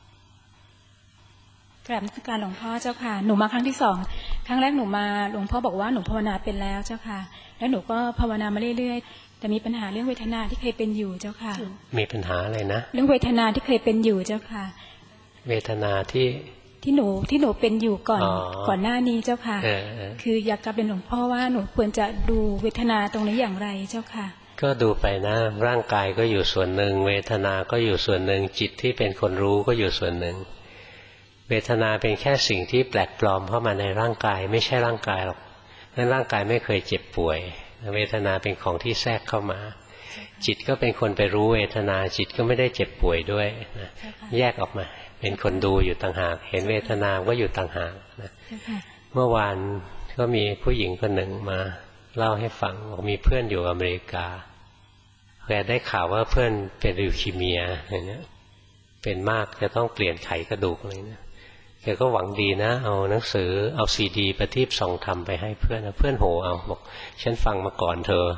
กราบนมัสการหลวงพ่อเจ้าค่ะหนูมาครั้งที่สองครั้งแรกหนูมาหลวงพ่อบอกว่าหนูภาวนาเป็นแล้วเจ้าค่ะแล้วหนูก็ภาวนามาเรื่อยๆแต่มีปัญหาเรื่องเวทนาที่เคยเป็นอยู่เจ้าค่ะมีปัญหาอะไรนะเรื่องเวทนาที่เคยเป็นอยู่เจ้าค่ะเวทนาที่ที่หนูที่หนูเป็นอยู่ก่อนก่อนหน้านี้เจ้าค่ะคืออยากกลับเรียนหลวงพ่อว่าหนูควรจะดูเวทนาตรงนี้อย่างไรเจ้าค่ะก็ดูไปนะร่างกายก็อยู่ส่วนหนึ่งเวทนาก็อยู่ส่วนหนึ่งจิตที่เป็นคนรู้ก็อยู่ส่วนหนึ่งเวทนาเป็นแค่สิ่งที่แปลกปลอมเข้ามาในร่างกายไม่ใช่ร่างกายหรอกเพราะร่างกายไม่เคยเจ็บป่วยเวทนาเป็นของที่แทรกเข้ามาจิตก็เป็นคนไปรู้เวทนาจิตก็ไม่ได้เจ็บป่วยด้วยนะแยกออกมาเป็นคนดูอยู่ต่างหากเห็นเวทนาก็อยู่ต่างหากนะเมื่อวานก็มีผู้หญิงคนหนึ่งมาเล่าให้ฟังบอกมีเพื่อนอยู่อเมริกาแกได้ข่าวว่าเพื่อนเป็นลิวคีเมียอย่างนี้เป็นมากจะต้องเปลี่ยนไขกระดูกอะไรนะแกก็หวังดีนะเอาหนังสือเอาซีดีประทีปส่องธรรมไปให้เพื่อนเพื่อนโหเอาบอกฉันฟังมาก่อนเธอ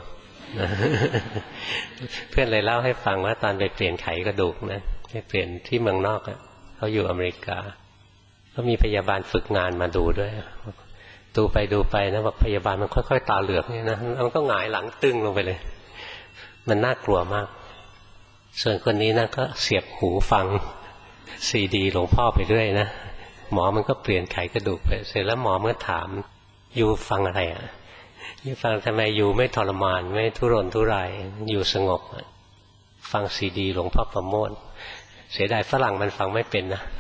เพื่อนเลยเล่าให้ฟังว่าตอนไปเปลี่ยนไขกระดูกนะไปเปลี่ยนที่เมืองนอกอ่ะเขาอยู่อเมริกาก็มีพยาบาลฝึกงานมาดูด้วยดูไปดูไปนะบอกพยาบาลมันค่อยๆตาเหลือกนี่นะมันก็หงายหลังตึงลงไปเลยมันน่ากลัวมากส่วนคนนี้นะก็เสียบหูฟังซีดีหลวงพ่อไปเรื่อยนะหมอมันก็เปลี่ยนไขกระดูกไปเสร็จแล้วหมอเมื่อถามอยู่ฟังอะไรอ่ะอยู่ฟังทำไมอยู่ไม่ทรมานไม่ทุรนทุรายอยู่สงบฟังซีดีหลวงพ่อประโมทเสียดายฝรั่งมันฟังไม่เป็นนะ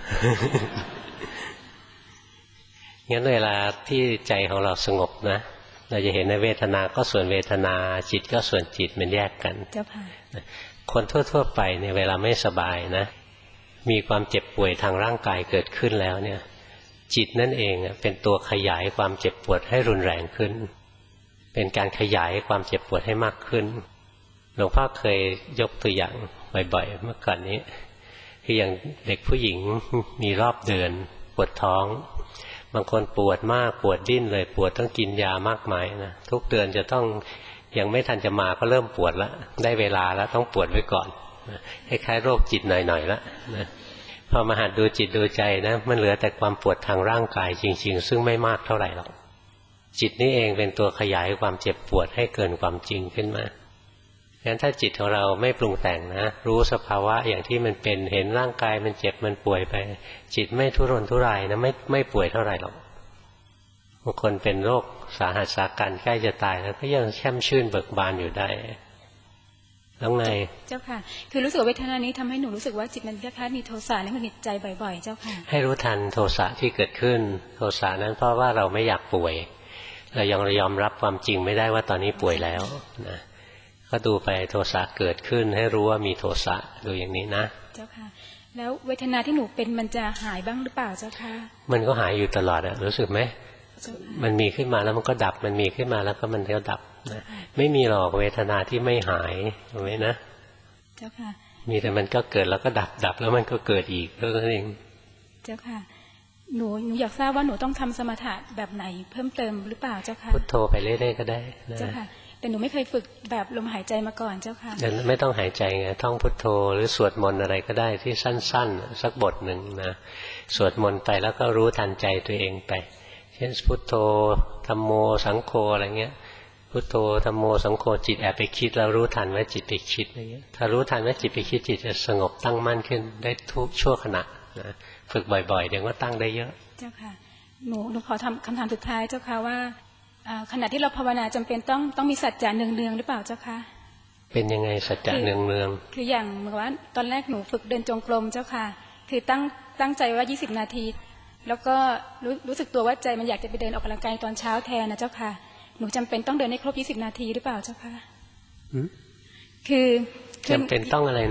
งั้นเวลาที่ใจของเราสงบนะเราจะเห็นในเวทนาก็ส่วนเวทนาจิตก็ส่วนจิตมันแยกกันเจ้าค่ะคนทั่วๆไปเนี่ยเวลาไม่สบายนะมีความเจ็บป่วยทางร่างกายเกิดขึ้นแล้วเนี่ยจิตนั่นเองเป็นตัวขยายความเจ็บปวดให้รุนแรงขึ้นเป็นการขยายความเจ็บปวดให้มากขึ้นหลวงพ่อเคยยกตัวอย่างบ่อยๆเมื่อก่อนนี้คืออย่างเด็กผู้หญิงมีรอบเดือนปวดท้องบางคนปวดมากปวดดิ้นเลยปวดต้องกินยามากมายนะทุกเดือนจะต้องยังไม่ทันจะมาก็เริ่มปวดแล้วได้เวลาแล้วต้องปวดไว้ก่อนคล้ายๆโรคจิตหน่อยๆแล้วนะพอมาหัดดูจิตดูใจนะมันเหลือแต่ความปวดทางร่างกายจริงๆซึ่งไม่มากเท่าไหร่หรอกจิตนี่เองเป็นตัวขยายความเจ็บปวดให้เกินความจริงขึ้นมางั้นถ้าจิตของเราไม่ปรุงแต่งนะรู้สภาวะอย่างที่มันเป็นเห็นร่างกายมันเจ็บมันป่วยไปจิตไม่ทุรนทุรายนะไม่ไม่ป่วยเท่าไหร่หรอกบางคนเป็นโรคสาหัสสากันใกล้จะตายแล้วก็ยังแช่มชื่นเบิกบานอยู่ได้แล้วไงเจ้าค่ะคือรู้สึกเวทนานี้ทำให้หนูรู้สึกว่าจิตมันคล้ายๆมีโทสะและหงุดหงิดใจบ่อยๆเจ้าค่ะให้รู้ทันโทสะที่เกิดขึ้นโทสะนั้นเพราะว่าเราไม่อยากป่วยเรายังยอมรับความจริงไม่ได้ว่าตอนนี้ป่วยแล้วนะก็ดูไปโทสะเกิดขึ้นให้รู้ว่ามีโทสะดูอย่างนี้นะเจ้าค่ะแล้วเวทนาที่หนูเป็นมันจะหายบ้างหรือเปล่าเจ้าค่ะมันก็หายอยู่ตลอดอะรู้สึกไหมมันมีขึ้นมาแล้วมันก็ดับมันมีขึ้นมาแล้วก็มันก็ดับนะไม่มีหรอกเวทนาที่ไม่หายถูกไหมนะเจ้าค่ะมีแต่มันก็เกิดแล้วก็ดับดับแล้วมันก็เกิดอีกเท่านั้นเองเจ้าค่ะหนูหนูอยากทราบว่าหนูต้องทำสมถะแบบไหนเพิ่มเติมหรือเปล่าเจ้าค่ะพุทโธไปเรื่อยๆก็ได้นะเจ้าค่ะแต่หนูไม่เคยฝึกแบบลมหายใจมาก่อนเจ้าค่ะไม่ต้องหายใจไงท่องพุทโธหรือสวดมนต์อะไรก็ได้ที่สั้นๆสักบทหนึ่งนะสวดมนต์ไปแล้วก็รู้ทันใจตัวเองไปเช่นพุทโธธัมโมสังโฆอะไรเงี้ยพุทโธธัมโมสังโฆจิตแอบไปคิดแล้วรู้ทันว่าจิตไปคิดอะไรเงี้ยถ้ารู้ทันว่าจิตไปคิดจิตจะสงบตั้งมั่นขึ้นได้ทุกชั่วขณะนะฝึกบ่อยๆเดี๋ยวก็ตั้งได้เยอะเจ้าค่ะหนูหนูขอทำคำถามสุดท้ายเจ้าค่ะว่าขณะที่เราภาวนาจำเป็นต้องต้องมีสัจจะเนืองๆหรือเปล่าเจ้าคะเป็นยังไงสัจจะเนืองๆคืออย่างเหมือนว่าตอนแรกหนูฝึกเดินจงกรมเจ้าค่ะคือตั้งตั้งใจว่ายี่สิบนาทีแล้วก็รู้รู้สึกตัวว่าใจมันอยากจะไปเดินออกกำลังกายตอนเช้าแทนนะเจ้าค่ะหนูจำเป็นต้องเดินให้ครบยี่สิบนาทีหรือเปล่าเจ้าค่ะคือจำเป็นต้องอะไรนะ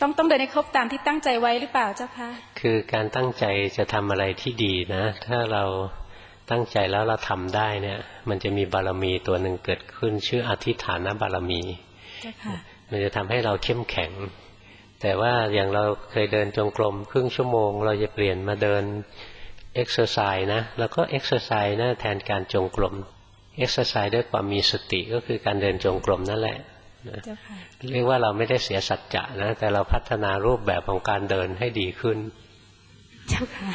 ต้องต้องเดินให้ครบตามที่ตั้งใจไว้หรือเปล่าเจ้าคะคือการตั้งใจจะทำอะไรที่ดีนะถ้าเราตั้งใจแล้วเราทำได้เนี่ยมันจะมีบารมีตัวหนึ่งเกิดขึ้นชื่ออธิฐานบารมีมันจะทำให้เราเข้มแข็งแต่ว่าอย่างเราเคยเดินจงกรมครึ่งชั่วโมงเราจะเปลี่ยนมาเดินเอ็กซ์ไซส์นะแล้วก็เอ็กซ์ไซส์นะแทนการจงกรมเอ็กซ์ไซส์ด้วยความมีสติก็คือการเดินจงกรมนั่นแหละนะเรียกว่าเราไม่ได้เสียสัจจะนะแต่เราพัฒนารูปแบบของการเดินให้ดีขึ้นเจ้าค่ะ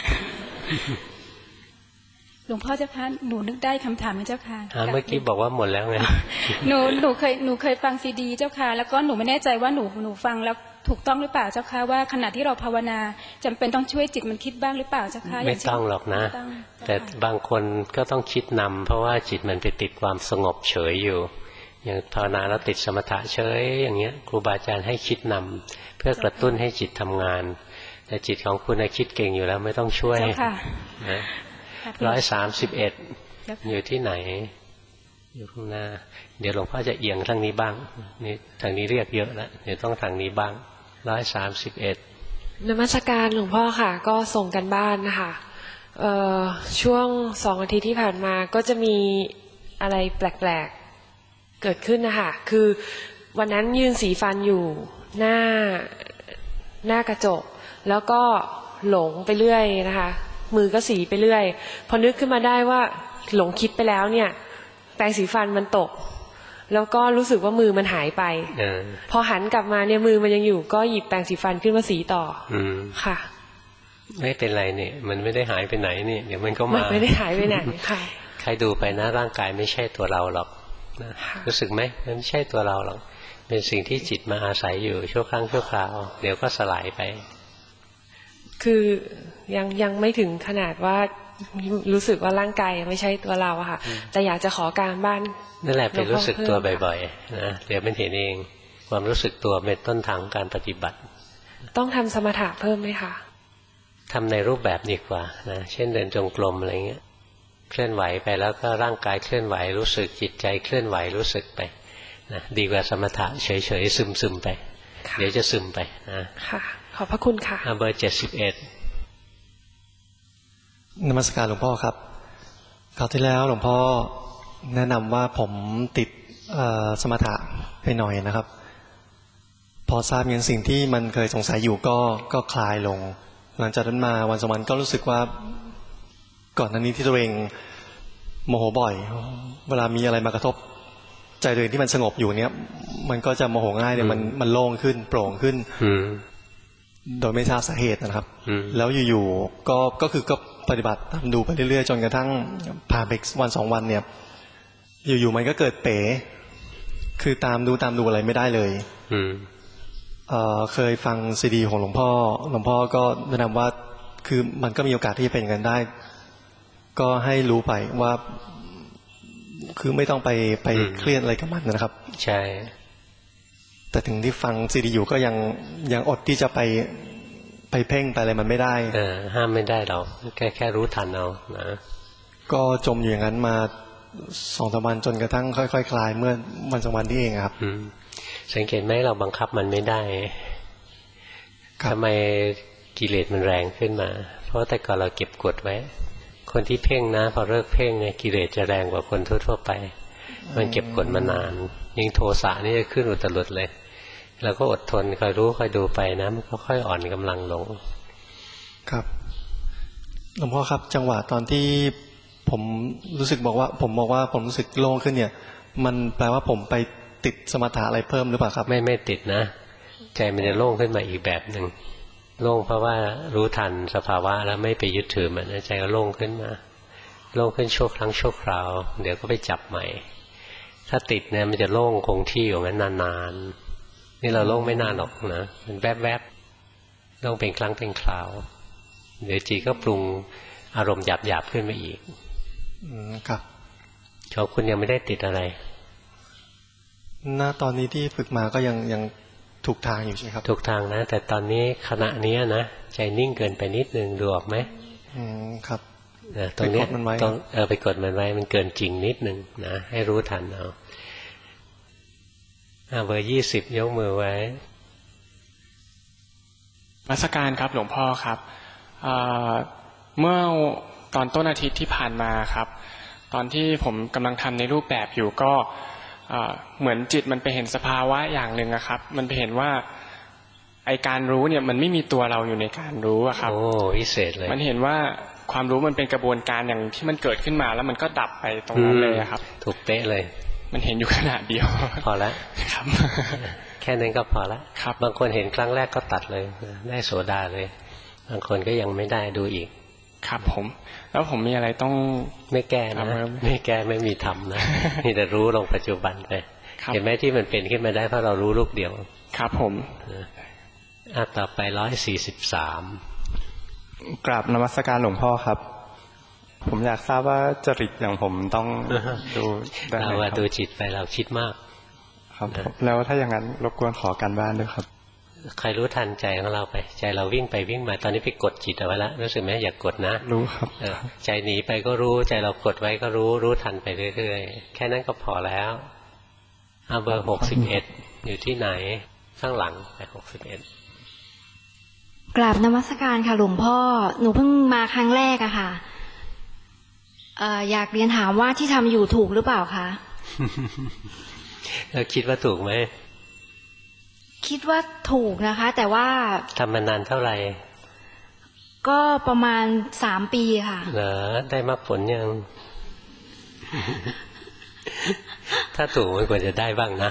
หลวงพ่อเจ้าค่ะหนูนึกได้คำถามนะเจ้าค่ะเมื่อกี้บอกว่าหมดแล้วไงหนูหนูเคยหนูเคยฟังซีดีเจ้าค่ะแล้วก็หนูไม่แน่ใจว่าหนูหนูฟังแล้วถูกต้องหรือเปล่าเจ้าค่ะว่าขณะที่เราภาวนาจำเป็นต้องช่วยจิตมันคิดบ้างหรือเปล่าเจ้าค่ะไม่ต้องหรอกนะแต่บางคนก็ต้องคิดนำเพราะว่าจิตมันไปติดความสงบเฉยอยู่อย่างภาวนาแล้วติดสมถะเฉยอย่างเงี้ยครูบาอาจารย์ให้คิดนำเพื่อกระตุ้นให้จิตทำงานแต่จิตของคุณคิดเก่งอยู่แล้วไม่ต้องช่วยนะร้อยสามสิบเอ็ดอยู่ที่ไหนอยู่ข้างหน้าเดี๋ยวหลวงพ่อจะเอียงทางนี้บ้างนี่ทางนี้เรียกเยอะแล้วเดี๋ยวต้องทางนี้บ้างร้อยสามสิบเอ็ดนมัสการหลวงพ่อค่ะก็ส่งกันบ้านนะคะเอ่อช่วงสองอาทิตย์ที่ผ่านมาก็จะมีอะไรแปลกๆเกิดขึ้นนะคะคือวันนั้นยืนสีฟันอยู่หน้าหน้ากระจกแล้วก็หลงไปเรื่อยนะคะมือก็สีไปเรื่อยพอนึกขึ้นมาได้ว่าหลงคิดไปแล้วเนี่ยแปรงสีฟันมันตกแล้วก็รู้สึกว่ามือมันหายไปพอหันกลับมาเนี่ยมือมันยังอยู่ก็หยิบแปรงสีฟันขึ้นมาสีต่อค่ะไม่เป็นไรเนี่ยมันไม่ได้หายไปไหนนี่เดี๋ยวมันก็มามันไม่ได้หายไปไหนค่ะใครดูไปนะร่างกายไม่ใช่ตัวเราหรอกนะรู้สึกไหมมันไม่ใช่ตัวเราหรอกเป็นสิ่งที่จิตมาอาศัยอยู่ชั่วครั้งชั่วคราวเดี๋ยวก็สลายไปคือยังยังไม่ถึงขนาดว่ารู้สึกว่าร่างกายไม่ใช่ตัวเราอะค่ะแต่อยากจะขอการบ้านนั่นแหละไปรู้สึกตัวบ่อยๆนะเดี๋ยวมันเห็นเองความรู้สึกตัวเป็นต้นทางการปฏิบัติต้องทำสมถะเพิ่มไหมคะทำในรูปแบบดีกว่านะเช่นเดินจงกรมอะไรเงี้ยเคลื่อนไหวไปแล้วก็ร่างกายเคลื่อนไหวรู้สึกจิตใจเคลื่อนไหวรู้สึกไปนะดีกว่าสมถะเฉยๆซึมๆไปเดี๋ยวจะซึมไปนะค่ะขอบพระคุณค่ะเบอร์เจ็ดสิบเอ็ดนมัสการหลวงพ่อครับคราวที่แล้วหลวงพ่อแนะนำว่าผมติดสมถะไปหน่อยนะครับพอทราบอย่างสิ่งที่มันเคยสงสัยอยู่ก็ก็คลายลงหลังจากนั้นมาวันสองวันก็รู้สึกว่าก่อนหน้านี้ที่ตัวเองโมโหบ่อยเวลามีอะไรมากระทบใจตัวเองที่มันสงบอยู่เนี้ยมันก็จะโมโหง่ายเนี่ยมันมันโล่งขึ้นโปร่งขึ้นโดยไม่ทราบสาเหตุนะครับแล้วอยู่ๆก็ก็คือก็ปฏิบัติทำดูไปเรื่อยๆจนกระทั่งผ่านไปวันสองวันเนี่ยอยู่ๆมันก็เกิดเป๋คือตามดูตามดูอะไรไม่ได้เลยเอ่อเคยฟังซีดีของหลวงพ่อหลวงพ่อก็แนะนำว่าคือมันก็มีโอกาสที่จะเป็นกันได้ก็ให้รู้ไปว่าคือไม่ต้องไปไปเครียดอะไรกับมันนะครับใช่แต่ถึงที่ฟังซีดีอยู่ก็ยังยังอดที่จะไปไปเพ่งไปอะไรมันไม่ได้เออห้ามไม่ได้หรอกแค่แค่รู้ทันเอานะก็จมอยู่อย่างนั้นมาสองสามวันจนกระทั่งค่อยๆ ค, คลายเมื่อวันสองวันที่เองครับสังเกตไหมเราบังคับมันไม่ได้ทำไมกิเลสมันแรงขึ้นมาเพราะแต่ก่อนเราเก็บกดไว้คนที่เพ่งนะพอเลิกเพ่งเนี่ยกิเลสจะแรงกว่าคนทั่วๆไปมันเก็บกดมานานยิ่งโทสะนี่จะขึ้นอุตลุดเลยเราก็อดทนคอยรู้คอยดูไปนะมันก็ค่อยอ่อนกำลังลงครับหลวงพ่อครับจังหวะตอนที่ผมรู้สึกบอกว่าผมบอกว่าผมรู้สึกโล่งขึ้นเนี่ยมันแปลว่าผมไปติดสมถะอะไรเพิ่มหรือเปล่าครับไม่ไม่ติดนะใจมันจะโล่งขึ้นมาอีกแบบหนึ่งโล่งเพราะว่ารู้ทันสภาวะแล้วไม่ไปยึดถือมันใจก็โล่งขึ้นมาโล่งขึ้นชั่วครั้งชั่วคราวเดี๋ยวก็ไปจับใหม่ถ้าติดเนี่ยมันจะโล่งคงที่อยู่งั้นนานๆนี่เราโล่งไม่นานหรอกนะมันแวบๆโล่งเป็นครั้งเป็นคราวเดี๋ยวจีก็ปรุงอารมณ์หยาบๆขึ้นมาอีกอืมครับเขาคุณยังไม่ได้ติดอะไรณตอนนี้ที่ฝึกมาก็ยังยังถูกทางอยู่ใช่ไหมครับถูกทางนะแต่ตอนนี้ขณะนี้นะใจนิ่งเกินไปนิดนึงดูออกไหมอืมครับตรงนี้ต้องเออไปกดมันไว้มันเกินจริงนิดนึงนะให้รู้ทันเอาเบอร์ยี่สิบยกมือไว้นมัสการครับหลวงพ่อครับเมื่อตอนต้นอาทิตย์ที่ผ่านมาครับตอนที่ผมกำลังทำในรูปแบบอยู่ก็เหมือนจิตมันไปเห็นสภาวะอย่างหนึ่งครับมันไปเห็นว่าไอการรู้เนี่ยมันไม่มีตัวเราอยู่ในการรู้อะครับโอ้วิเศษเลยมันเห็นว่าความรู้มันเป็นกระบวนการอย่างที่มันเกิดขึ้นมาแล้วมันก็ดับไปตรงนั้นเลยครับถูกเป๊ะเลยมันเห็นอยู่ขนาดเดียวพอแล้วครับแค่นั้นก็พอละครับบางคนเห็นครั้งแรกก็ตัดเลยได้โสดาเลยบางคนก็ยังไม่ได้ดูอีกครับผมแล้วผมมีอะไรต้องไม่แก้นะไม่แก้ไม่มีทำนะมีแต่รู้ลงปัจจุบันไปเห็นไหมที่มันเป็นขึ้นมาได้เพราะเรารู้ลูกเดียวครับผมอ่ะต่อไปร้อยสี่สิบสามกราบนมัสการหลวงพ่อครับผมอยากทราบว่าจริตอย่างผมต้องดูเราว่าดูจิตไปเราคิดมากครับแล้วถ้าอย่างนั้นรบกวนขอการบ้านด้วยครับใครรู้ทันใจของเราไปใจเราวิ่งไปวิ่งมาตอนนี้ไปกดจิตเอาไว้แล้วรู้สึกไหมอย่ากดนะรู้ครับใจหนีไปก็รู้ใจเรากดไว้ก็รู้รู้ทันไปเรื่อยๆแค่นั้นก็พอแล้วเอาเบอร์หกสิบเอ็ดอยู่ที่ไหนข้างหลังไปหกสิบเอ็ดกราบนมัสการค่ะหลวงพ่อหนูเพิ่งมาครั้งแรกอะค่ะเอ่ออยากเรียนถามว่าที่ทำอยู่ถูกหรือเปล่าคะแล้วคิดว่าถูกไหมคิดว่าถูกนะคะแต่ว่าทำมานานเท่าไหร่ก็ประมาณสามปีค่ะเหรอได้มรรคผลยัง ถ้าถูกมันควรจะได้บ้างนะ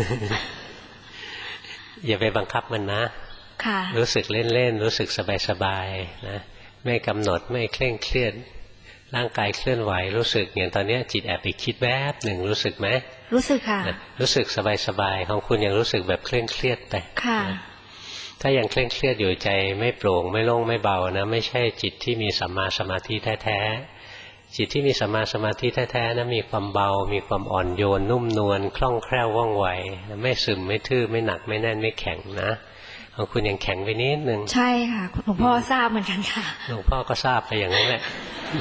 อย่าไปบังคับมันนะรู้สึกเล่นๆรู้สึกสบายๆนะไม่กำหนดไม่เคร่งเครียดร่างกายเคลื่อนไหวรู้สึกอย่างตอนนี้จิตแอบไปคิดแวบหนึ่งรู้สึกไหมรู้สึกค่ะรู้สึกสบายๆของคุณยังรู้สึกแบบเคร่งเครียดไปค่ะถ้ายังเคร่งเครียดอยู่ใจไม่โปร่งไม่โล่งไม่เบานะไม่ใช่จิตที่มีสัมมาสมาธิแท้ๆจิตที่มีสัมมาสมาธิแท้ๆนะมีความเบามีความอ่อนโยนนุ่มนวลคล่องแคล่วว่องไวไม่ซึมไม่ทื่อไม่หนักไม่แน่นไม่แข็งนะของคุณยังแข็งไปนิดนึงใช่ค่ะหลวงพ่อทราบเหมือนกันค่ะหลวงพ่อก็ทราบไปอย่างนั้นแหละ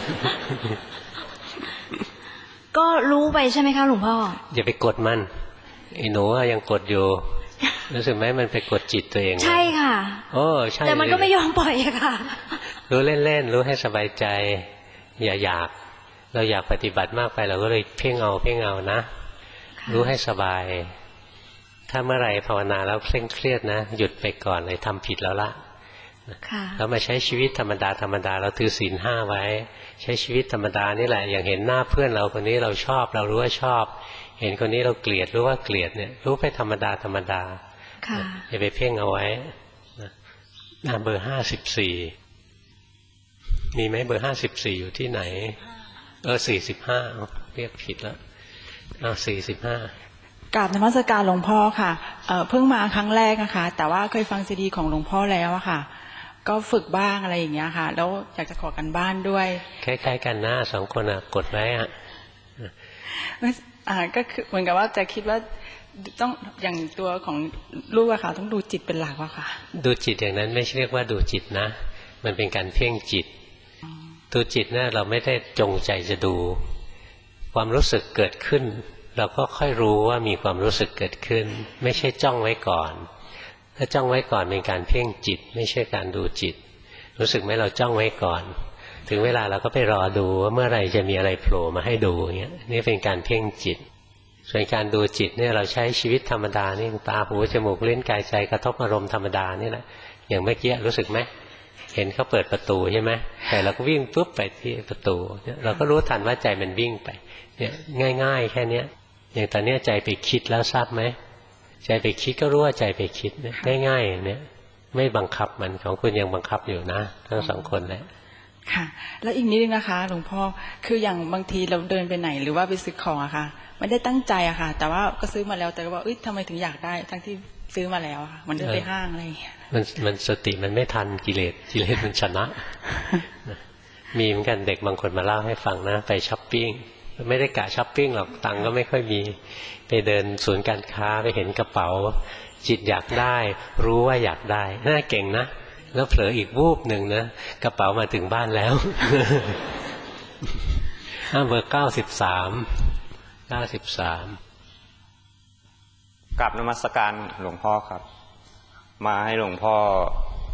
ก็รู้ไปใช่ไหมคะหลวงพ่ออย่าไปกดมันไอ้หนูยังกดอยู่รู้สึกไหมมันไปกดจิตตัวเองใช่ค่ะโอ้ใช่แต่มันก็ไม่ยอมปล่อยอะค่ะรู้เล่นๆรู้ให้สบายใจอย่าอยากเราอยากปฏิบัติมากไปเราก็เลยเพ่งเอาเพ่งเอานะรู้ให้สบายถ้าเมื่อไหร่ภาวนาแล้วเคร่งเครียดนะหยุดไปก่อนเลยทำผิดแล้วละแล้วมาใช้ชีวิตธรรมดาธรรมดาเราถือศีลห้าไว้ใช้ชีวิตธรรมดานี่แหละอย่างเห็นหน้าเพื่อนเราคนนี้เราชอบเรารู้ว่าชอบเห็นคนนี้เราเกลียดรู้ว่าเกลียดเนี่ยรู้ไปธรรมดาธรรมดาอย่าไปเพ่งเอาไว้หน้าเบอร์ห้าสิบสี่มีไหมเบอร์ห้าสิบสี่อยู่ที่ไหนเออสี่สิบห้าเรียกผิดแล้วเอาสี่สิบห้ากราบนมัสการหลวงพ่อค่ะเอ่อเพิ่งมาครั้งแรกนะคะแต่ว่าเคยฟังซีดีของหลวงพ่อแล้วอะค่ะก็ฝึกบ้างอะไรอย่างเงี้ยค่ะแล้วอยากจะขอกันบ้านด้วยคล้ายๆกันนะสองคนอะกดไว้อะอ่าก็คือเหมือนกับว่าจะคิดว่าต้องอย่างตัวของลูกอะค่ะต้องดูจิตเป็นหลักอะค่ะดูจิตอย่างนั้นไม่ใช่เรียกว่าดูจิตนะมันเป็นการเพ่งจิตดูจิตนะเราไม่ได้จงใจจะดูความรู้สึกเกิดขึ้นเราก็ค่อยรู้ว่ามีความรู้สึกเกิดขึ้นไม่ใช่จ้องไว้ก่อนถ้าจ้องไว้ก่อนเป็นการเพ่งจิตไม่ใช่การดูจิตรู้สึกไหมเราจ้องไว้ก่อนถึงเวลาเราก็ไปรอดูว่าเมื่อไหร่จะมีอะไรโผล่มาให้ดูอย่างเงี้ยนี่เป็นการเพ่งจิตส่วนการดูจิตเนี่ยเราใช้ชีวิตธรรมดานี่ตาหูจมูกลิ้นกายใจกระทบอารมณ์ธรรมดานี่แหละอย่างเมื่อกี้รู้สึกไหมเห็นเขาเปิดประตูใช่ไหมแต่เราก็วิ่งปุ๊บไปที่ประตูเราก็รู้ทันว่าใจมันวิ่งไปเนี่ยง่ายๆแค่เนี้ยอย่างตอนนี้ใจไปคิดแล้วทราบไหมใจไปคิดก็รู้ว่าใจไปคิดง่ายๆเนี่ยไม่บังคับมันของคุณยังบังคับอยู่นะทั้งสองคนเลยค่ะแล้วอีกนิดนึงนะคะหลวงพ่อคืออย่างบางทีเราเดินไปไหนหรือว่าไปซื้อของอะค่ะไม่ได้ตั้งใจอะค่ะแต่ว่าก็ซื้อมาแล้วแต่ว่าเอ้ยทำไมถึงอยากได้ทั้งที่ซื้อมาแล้วอะมันเดินไปห้างอะไรอย่างเงี้ยมันมันสติมันไม่ทันกิเลสกิเลสมันชนะมีเหมือนกันเด็กบางคนมาเล่าให้ฟังนะไปช้อปปิ้งไม่ได้กะช้อปปิ้งหรอกตังก็ไม่ค่อยมีไปเดินศูนย์การค้าไปเห็นกระเป๋าจิตอยากได้รู้ว่าอยากได้น่าเก่งนะแล้วเผลออีกวูบหนึ่งนะกระเป๋ามาถึงบ้านแล้วเบอร์เก้าสิบสามเก้าสิบสามกราบนมัสการหลวงพ่อครับมาให้หลวงพ่อ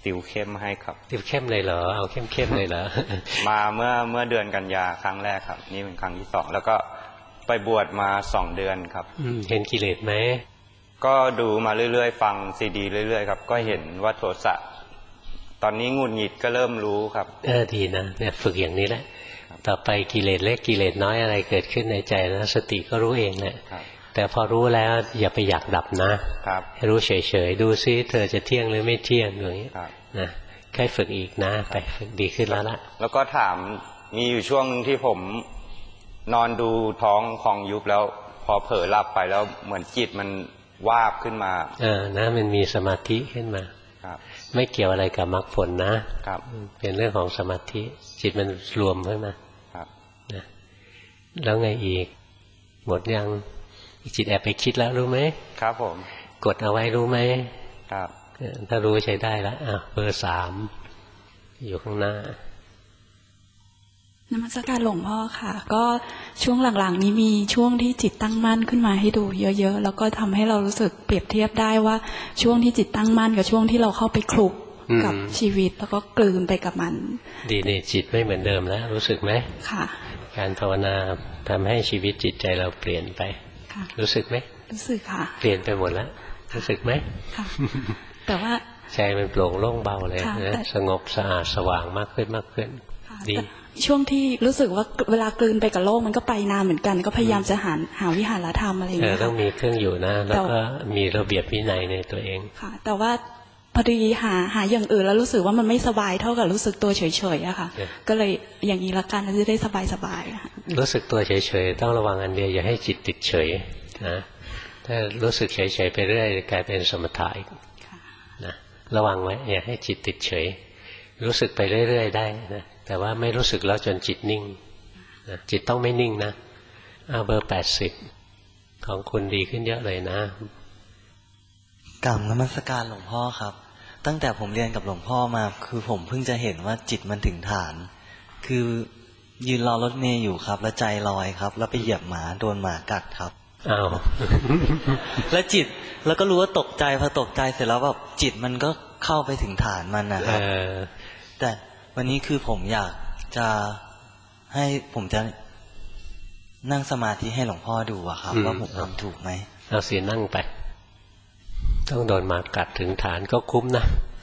ติวเข้มให้ครับติวเข้มเลยเหรอเอาเข้มเข้มเลยเหรอมาเมื่อเมื่อเดือนกันยาครั้งแรกครับนี่เป็นครั้งที่สองแล้วก็ไปบวชมาสองเดือนครับเห็นกิเลสไหมก็ดูมาเรื่อยๆฟังซีดีเรื่อยๆครับก็เห็นว่าโทสะตอนนี้หงุดหงิดก็เริ่มรู้ครับเออดีนะเนี่ยฝึกอย่างนี้แหละต่อไปกิเลสเล็กกิเลสน้อยอะไรเกิดขึ้นในใจนะสติก็รู้เองแหละแต่พอรู้แล้วอย่าไปอยากดับนะให้รู้เฉยๆดูซิเธอจะเที่ยงหรือไม่เที่ยงอย่างนี้นะแค่ฝึกอีกนะไปฝึกดีขึ้นแล้วละแล้วก็ถามมีอยู่ช่วงที่ผมนอนดูท้องพองยุบแล้วพอเผลอหลับไปแล้วเหมือนจิตมันวาบขึ้นมาเออนะมันมีสมาธิขึ้นมาไม่เกี่ยวอะไรกับมรรคผลนะเป็นเรื่องของสมาธิจิตมันรวมขึ้นมานะแล้วไงอีกหมดยังจิตแอบไปคิดแล้วรู้ไหมครับผมกดเอาไว้รู้ไหมครับถ้ารู้ใช้ได้แล้วอ่ะเบอร์สามอยู่ข้างหน้านมัสการหลวงพ่อค่ะก็ช่วงหลังๆนี้มีช่วงที่จิตตั้งมั่นขึ้นมาให้ดูเยอะๆแล้วก็ทำให้เรารู้สึกเปรียบเทียบได้ว่าช่วงที่จิตตั้งมั่นกับช่วงที่เราเข้าไปคลุกกับชีวิตแล้วก็กลืนไปกับมันดีนี่จิตไม่เหมือนเดิมแล้วรู้สึกไหมค่ะการภาวนาทำให้ชีวิตจิตใจเราเปลี่ยนไปรู้สึกไหมรู้สึกค่ะเปลี่ยนไปหมดแล้วรู้สึกไหมค่ะแต่ว่าใจมันโปร่งโล่งเบาเลยนะสงบสะอาดสว่างมากขึ้นมากขึ้นดีช่วงที่รู้สึกว่าเวลากลืนไปกับโลกมันก็ไปนานเหมือนกันก็พยายามจะหาหาวิหารธรรมอะไรอย่างเงี้ยต้องมีเครื่องอยู่นะแล้วก็มีระเบียบวินัยในตัวเองค่ะแต่ว่าพอดีหาหาอย่างอื่นแล้วรู้สึกว่ามันไม่สบายเท่ากับรู้สึกตัวเฉยๆอะค่ะก็เลยอย่างนี้ละกันจะได้สบายๆรู้สึกตัวเฉยๆต้องระวังอันเดียวอย่าให้จิตติดเฉยนะถ้ารู้สึกเฉยๆไปเรื่อยกลายเป็นสมถะอีกนะระวังไว้อย่าให้จิตติดเฉยรู้สึกไปเรื่อยๆได้นะแต่ว่าไม่รู้สึกแล้วจนจิตนิ่งนะจิตต้องไม่นิ่งนะเอาเบอร์แปดสิบของคุณดีขึ้นเยอะเลยนะกราบนมัสการหลวงพ่อครับตั้งแต่ผมเรียนกับหลวงพ่อมาคือผมเพิ่งจะเห็นว่าจิตมันถึงฐานคือยืนรอรถเมล์อยู่ครับแล้วใจลอยครับแล้วไปเหยียบหมาโดนหมากัดครับอ้าวแล้วจิตแล้วก็รู้ว่าตกใจพอตกใจเสร็จแล้วแบบจิตมันก็เข้าไปถึงฐานมันนะครับแต่วันนี้คือผมอยากจะให้ผมจะนั่งสมาธิให้หลวงพ่อดูอะครับว่าผมทำถูกไหมเอาสินั่งไปต้องโดนหมากัดถึงฐานก็คุ้มนะ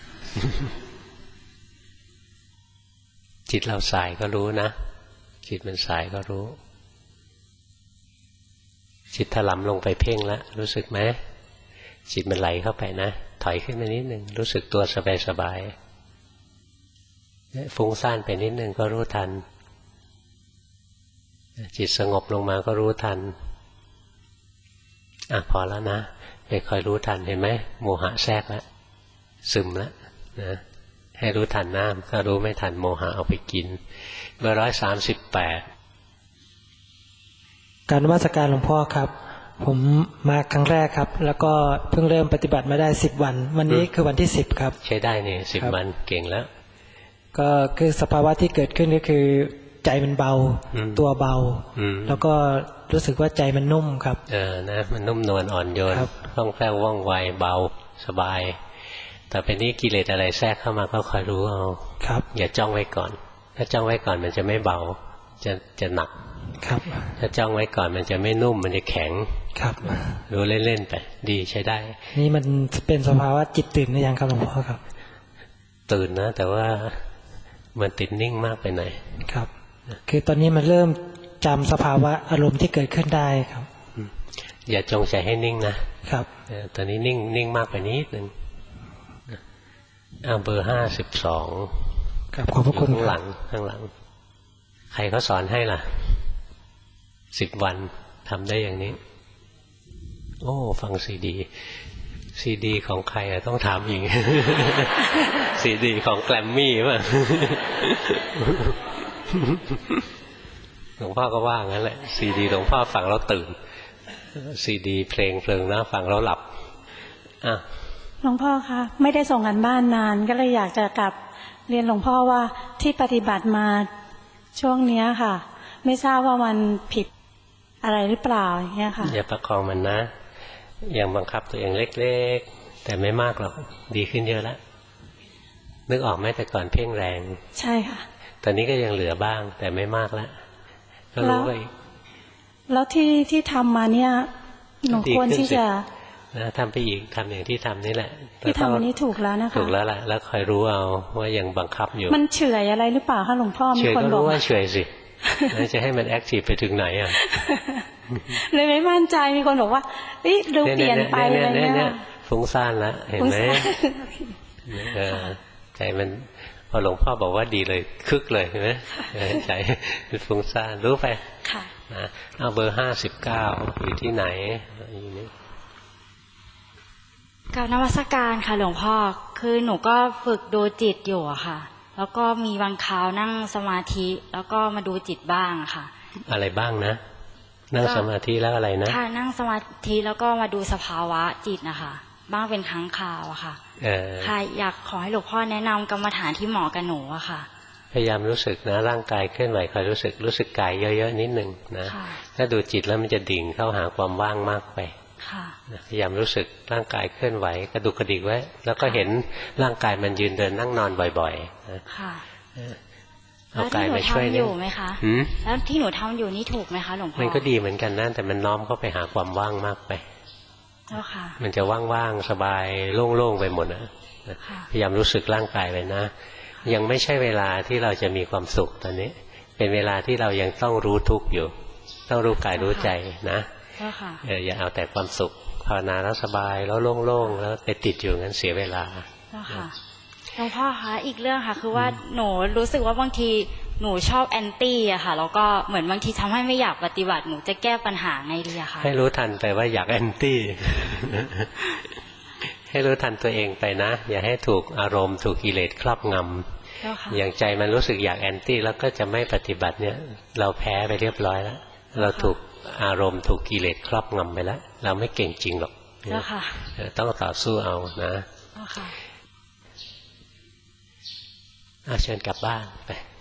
จิตเราสายก็รู้นะจิตมันสายก็รู้จิตถลำลงไปเพ่งแล้วรู้สึกไหมจิตมันไหลเข้าไปนะถอยขึ้นมานิดหนึ่งรู้สึกตัวสบายๆฟุ้งซ่านไปนิดหนึ่งก็รู้ทันจิตสงบลงมาก็รู้ทันอ่ะพอแล้วนะไปคอยรู้ทันเห็นไหมโมหะแทรกแล้วซึมแล้วนะให้รู้ทันน้ำถ้ารู้ไม่ทันโมหะเอาไปกินเบอร์ร้อยสามสิบแปดการนมัสการหลวงพ่อครับผมมาครั้งแรกครับแล้วก็เพิ่งเริ่มปฏิบัติมาได้สิบวันวันนี้คือวันที่สิบครับใช้ได้เนี่ยสิบวันเก่งแล้วก็คือสภาวะที่เกิดขึ้นก็คือใจมันเบาตัวเบาแล้วก็รู้สึกว่าใจมันนุ่มครับเออนะมันนุ่มนวลอ่อนโยนคล่องแคล่วว่องไวเบาสบายแต่เป็นนี้กิเลสอะไรแทรกเข้ามาก็คอยรู้เอาครับอย่าจ้องไว้ก่อนถ้าจ้องไว้ก่อนมันจะไม่เบาจะจะหนักครับถ้าจ้องไว้ก่อนมันจะไม่นุ่มมันจะแข็งครับรู้เล่นๆไปดีใช้ได้นี่มันเป็นสภาวะจิตตื่นหรือยังครับหลวงพ่อครับตื่นนะแต่ว่ามันติดนิ่งมากไปหน่อยครับคือตอนนี้มันเริ่มจำสภาวะอารมณ์ที่เกิดขึ้นได้ครับอย่าจงใจให้นิ่งนะครับตอนนี้นิ่งนิ่งมากไปนิดนึงเอาเบอร์ห้าสิบสองครับขอบพระคุณข้างหลังข้างหลังใครเขาสอนให้ล่ะสิบวันทำได้อย่างนี้โอ้ฟังซีดีซีดีของใครอะต้องถามอีก ซีดีของแกรมมี่ป่ะ หลวงพ่อก็ว่างั้นแหละซีดีหลวงพ่อฟังแล้วตื่นซีดีเพลงเพลิงนะฟังแล้วหลับอ่ะหลวงพ่อคะไม่ได้ส่งกันบ้านนานก็เลยอยากจะกลับเรียนหลวงพ่อว่าที่ปฏิบัติมาช่วงนี้ค่ะไม่ทราบว่ามันผิดอะไรหรือเปล่าอย่างเงี้ยค่ะอย่าประคองมันนะอย่างบังคับตัวเองเล็กๆแต่ไม่มากหรอกดีขึ้นเยอะแล้วนึกออกไหมแต่ก่อนเพ่งแรงใช่ค่ะตอนนี้ก็ยังเหลือบ้างแต่ไม่มากแล้วก็รู้ไปแล้วที่ที่ทำมาเนี่ยหนูควรที่จะนะทำไปอีกทำอย่างที่ทำนี่แหละที่ทำอันนี้ถูกแล้วนะคะถูกแล้วแหละแล้วคอยรู้เอาว่ายังบังคับอยู่มันเฉยอะไรหรือเปล่าคะหลวงพ่อมีคนบอกเฉยก็รู้ว่าเฉยสิจะให้มันแอคทีฟไปถึงไหนอ่ะเลยไม่มั่นใจมีคนบอกว่าเอ๊ะดูเปลี่ยนไปอะไรเนี่ยฟุ้งซ่านแล้วเห็นไหมใจมันพอหลวงพ่อบอกว่าดีเลยคึกเลยเห็นไหมใจฟุ้งซ่านรู้ไปนะเอาเบอร์ห้าสิบเก้าอยู่ที่ไหนอยู่นี่กับนมัสการค่ะหลวงพ่อคือหนูก็ฝึกดูจิตอยู่อะค่ะแล้วก็มีบางคราวนั่งสมาธิแล้วก็มาดูจิตบ้างค่ะอะไรบ้างนะนั่งสมาธิแล้วอะไรนะค่ะนั่งสมาธิแล้วก็มาดูสภาวะจิตนะคะบ้างเป็นครั้งคราวอะค่ะค่ะอยากขอให้หลวงพ่อแนะนำกรรมฐานที่เหมาะกับหนูอะค่ะพยายามรู้สึกนะร่างกายเคลื่อนไหวคอยรู้สึกรู้สึกกายเยอะๆนิดนึงนะถ้าดูจิตแล้วมันจะดิ่งเข้าหาความว่างมากไปพยายามรู้สึกร่างกายเคลื่อนไหวกระดุกกระดิกไว้แล้วก็เห็นร่างกายมันยืนเดินนั่งนอนบ่อยๆนะเอากายไปช่วยอยู่ไหมคะแล้วที่หนูทำอยู่นี่ถูกไหมคะหลวงพ่อมันก็ดีเหมือนกันนะแต่มันน้อมเข้าไปหาความว่างมากไปมันจะว่างๆสบายโล่งๆไปหมดนะพยายามรู้สึกร่างกายไว้นะยังไม่ใช่เวลาที่เราจะมีความสุขตอนนี้เป็นเวลาที่เรายังต้องรู้ทุกข์อยู่ต้องรู้กายรู้ใจนะเอออย่าเอาแต่ความสุขภาวนาแล้วสบายแล้วโล่งๆแล้วไปติดอยู่งั้นเสียเวลาหลวงพ่อคะอีกเรื่องค่ะคือว่าหนูรู้สึกว่าบางทีหนูชอบแอนตี้อะค่ะแล้วก็เหมือนบางทีทำให้ไม่อยากปฏิบัติหนูจะแก้ปัญหาไงดีอะคะให้รู้ทันไปว่าอยากแอนตี้ ให้รู้ทันตัวเองไปนะอย่าให้ถูกอารมณ์ถูกกิเลสครอบงำอย่างใจมันรู้สึกอยากแอนตี้แล้วก็จะไม่ปฏิบัติเนี่ยเราแพ้ไปเรียบร้อยแล้วเราถูกอารมณ์ถูกกิเลสครอบงำไปแล้วเราไม่เก่งจริงหรอกต้องต่อสู้เอานะเชิญกลับบ้านไป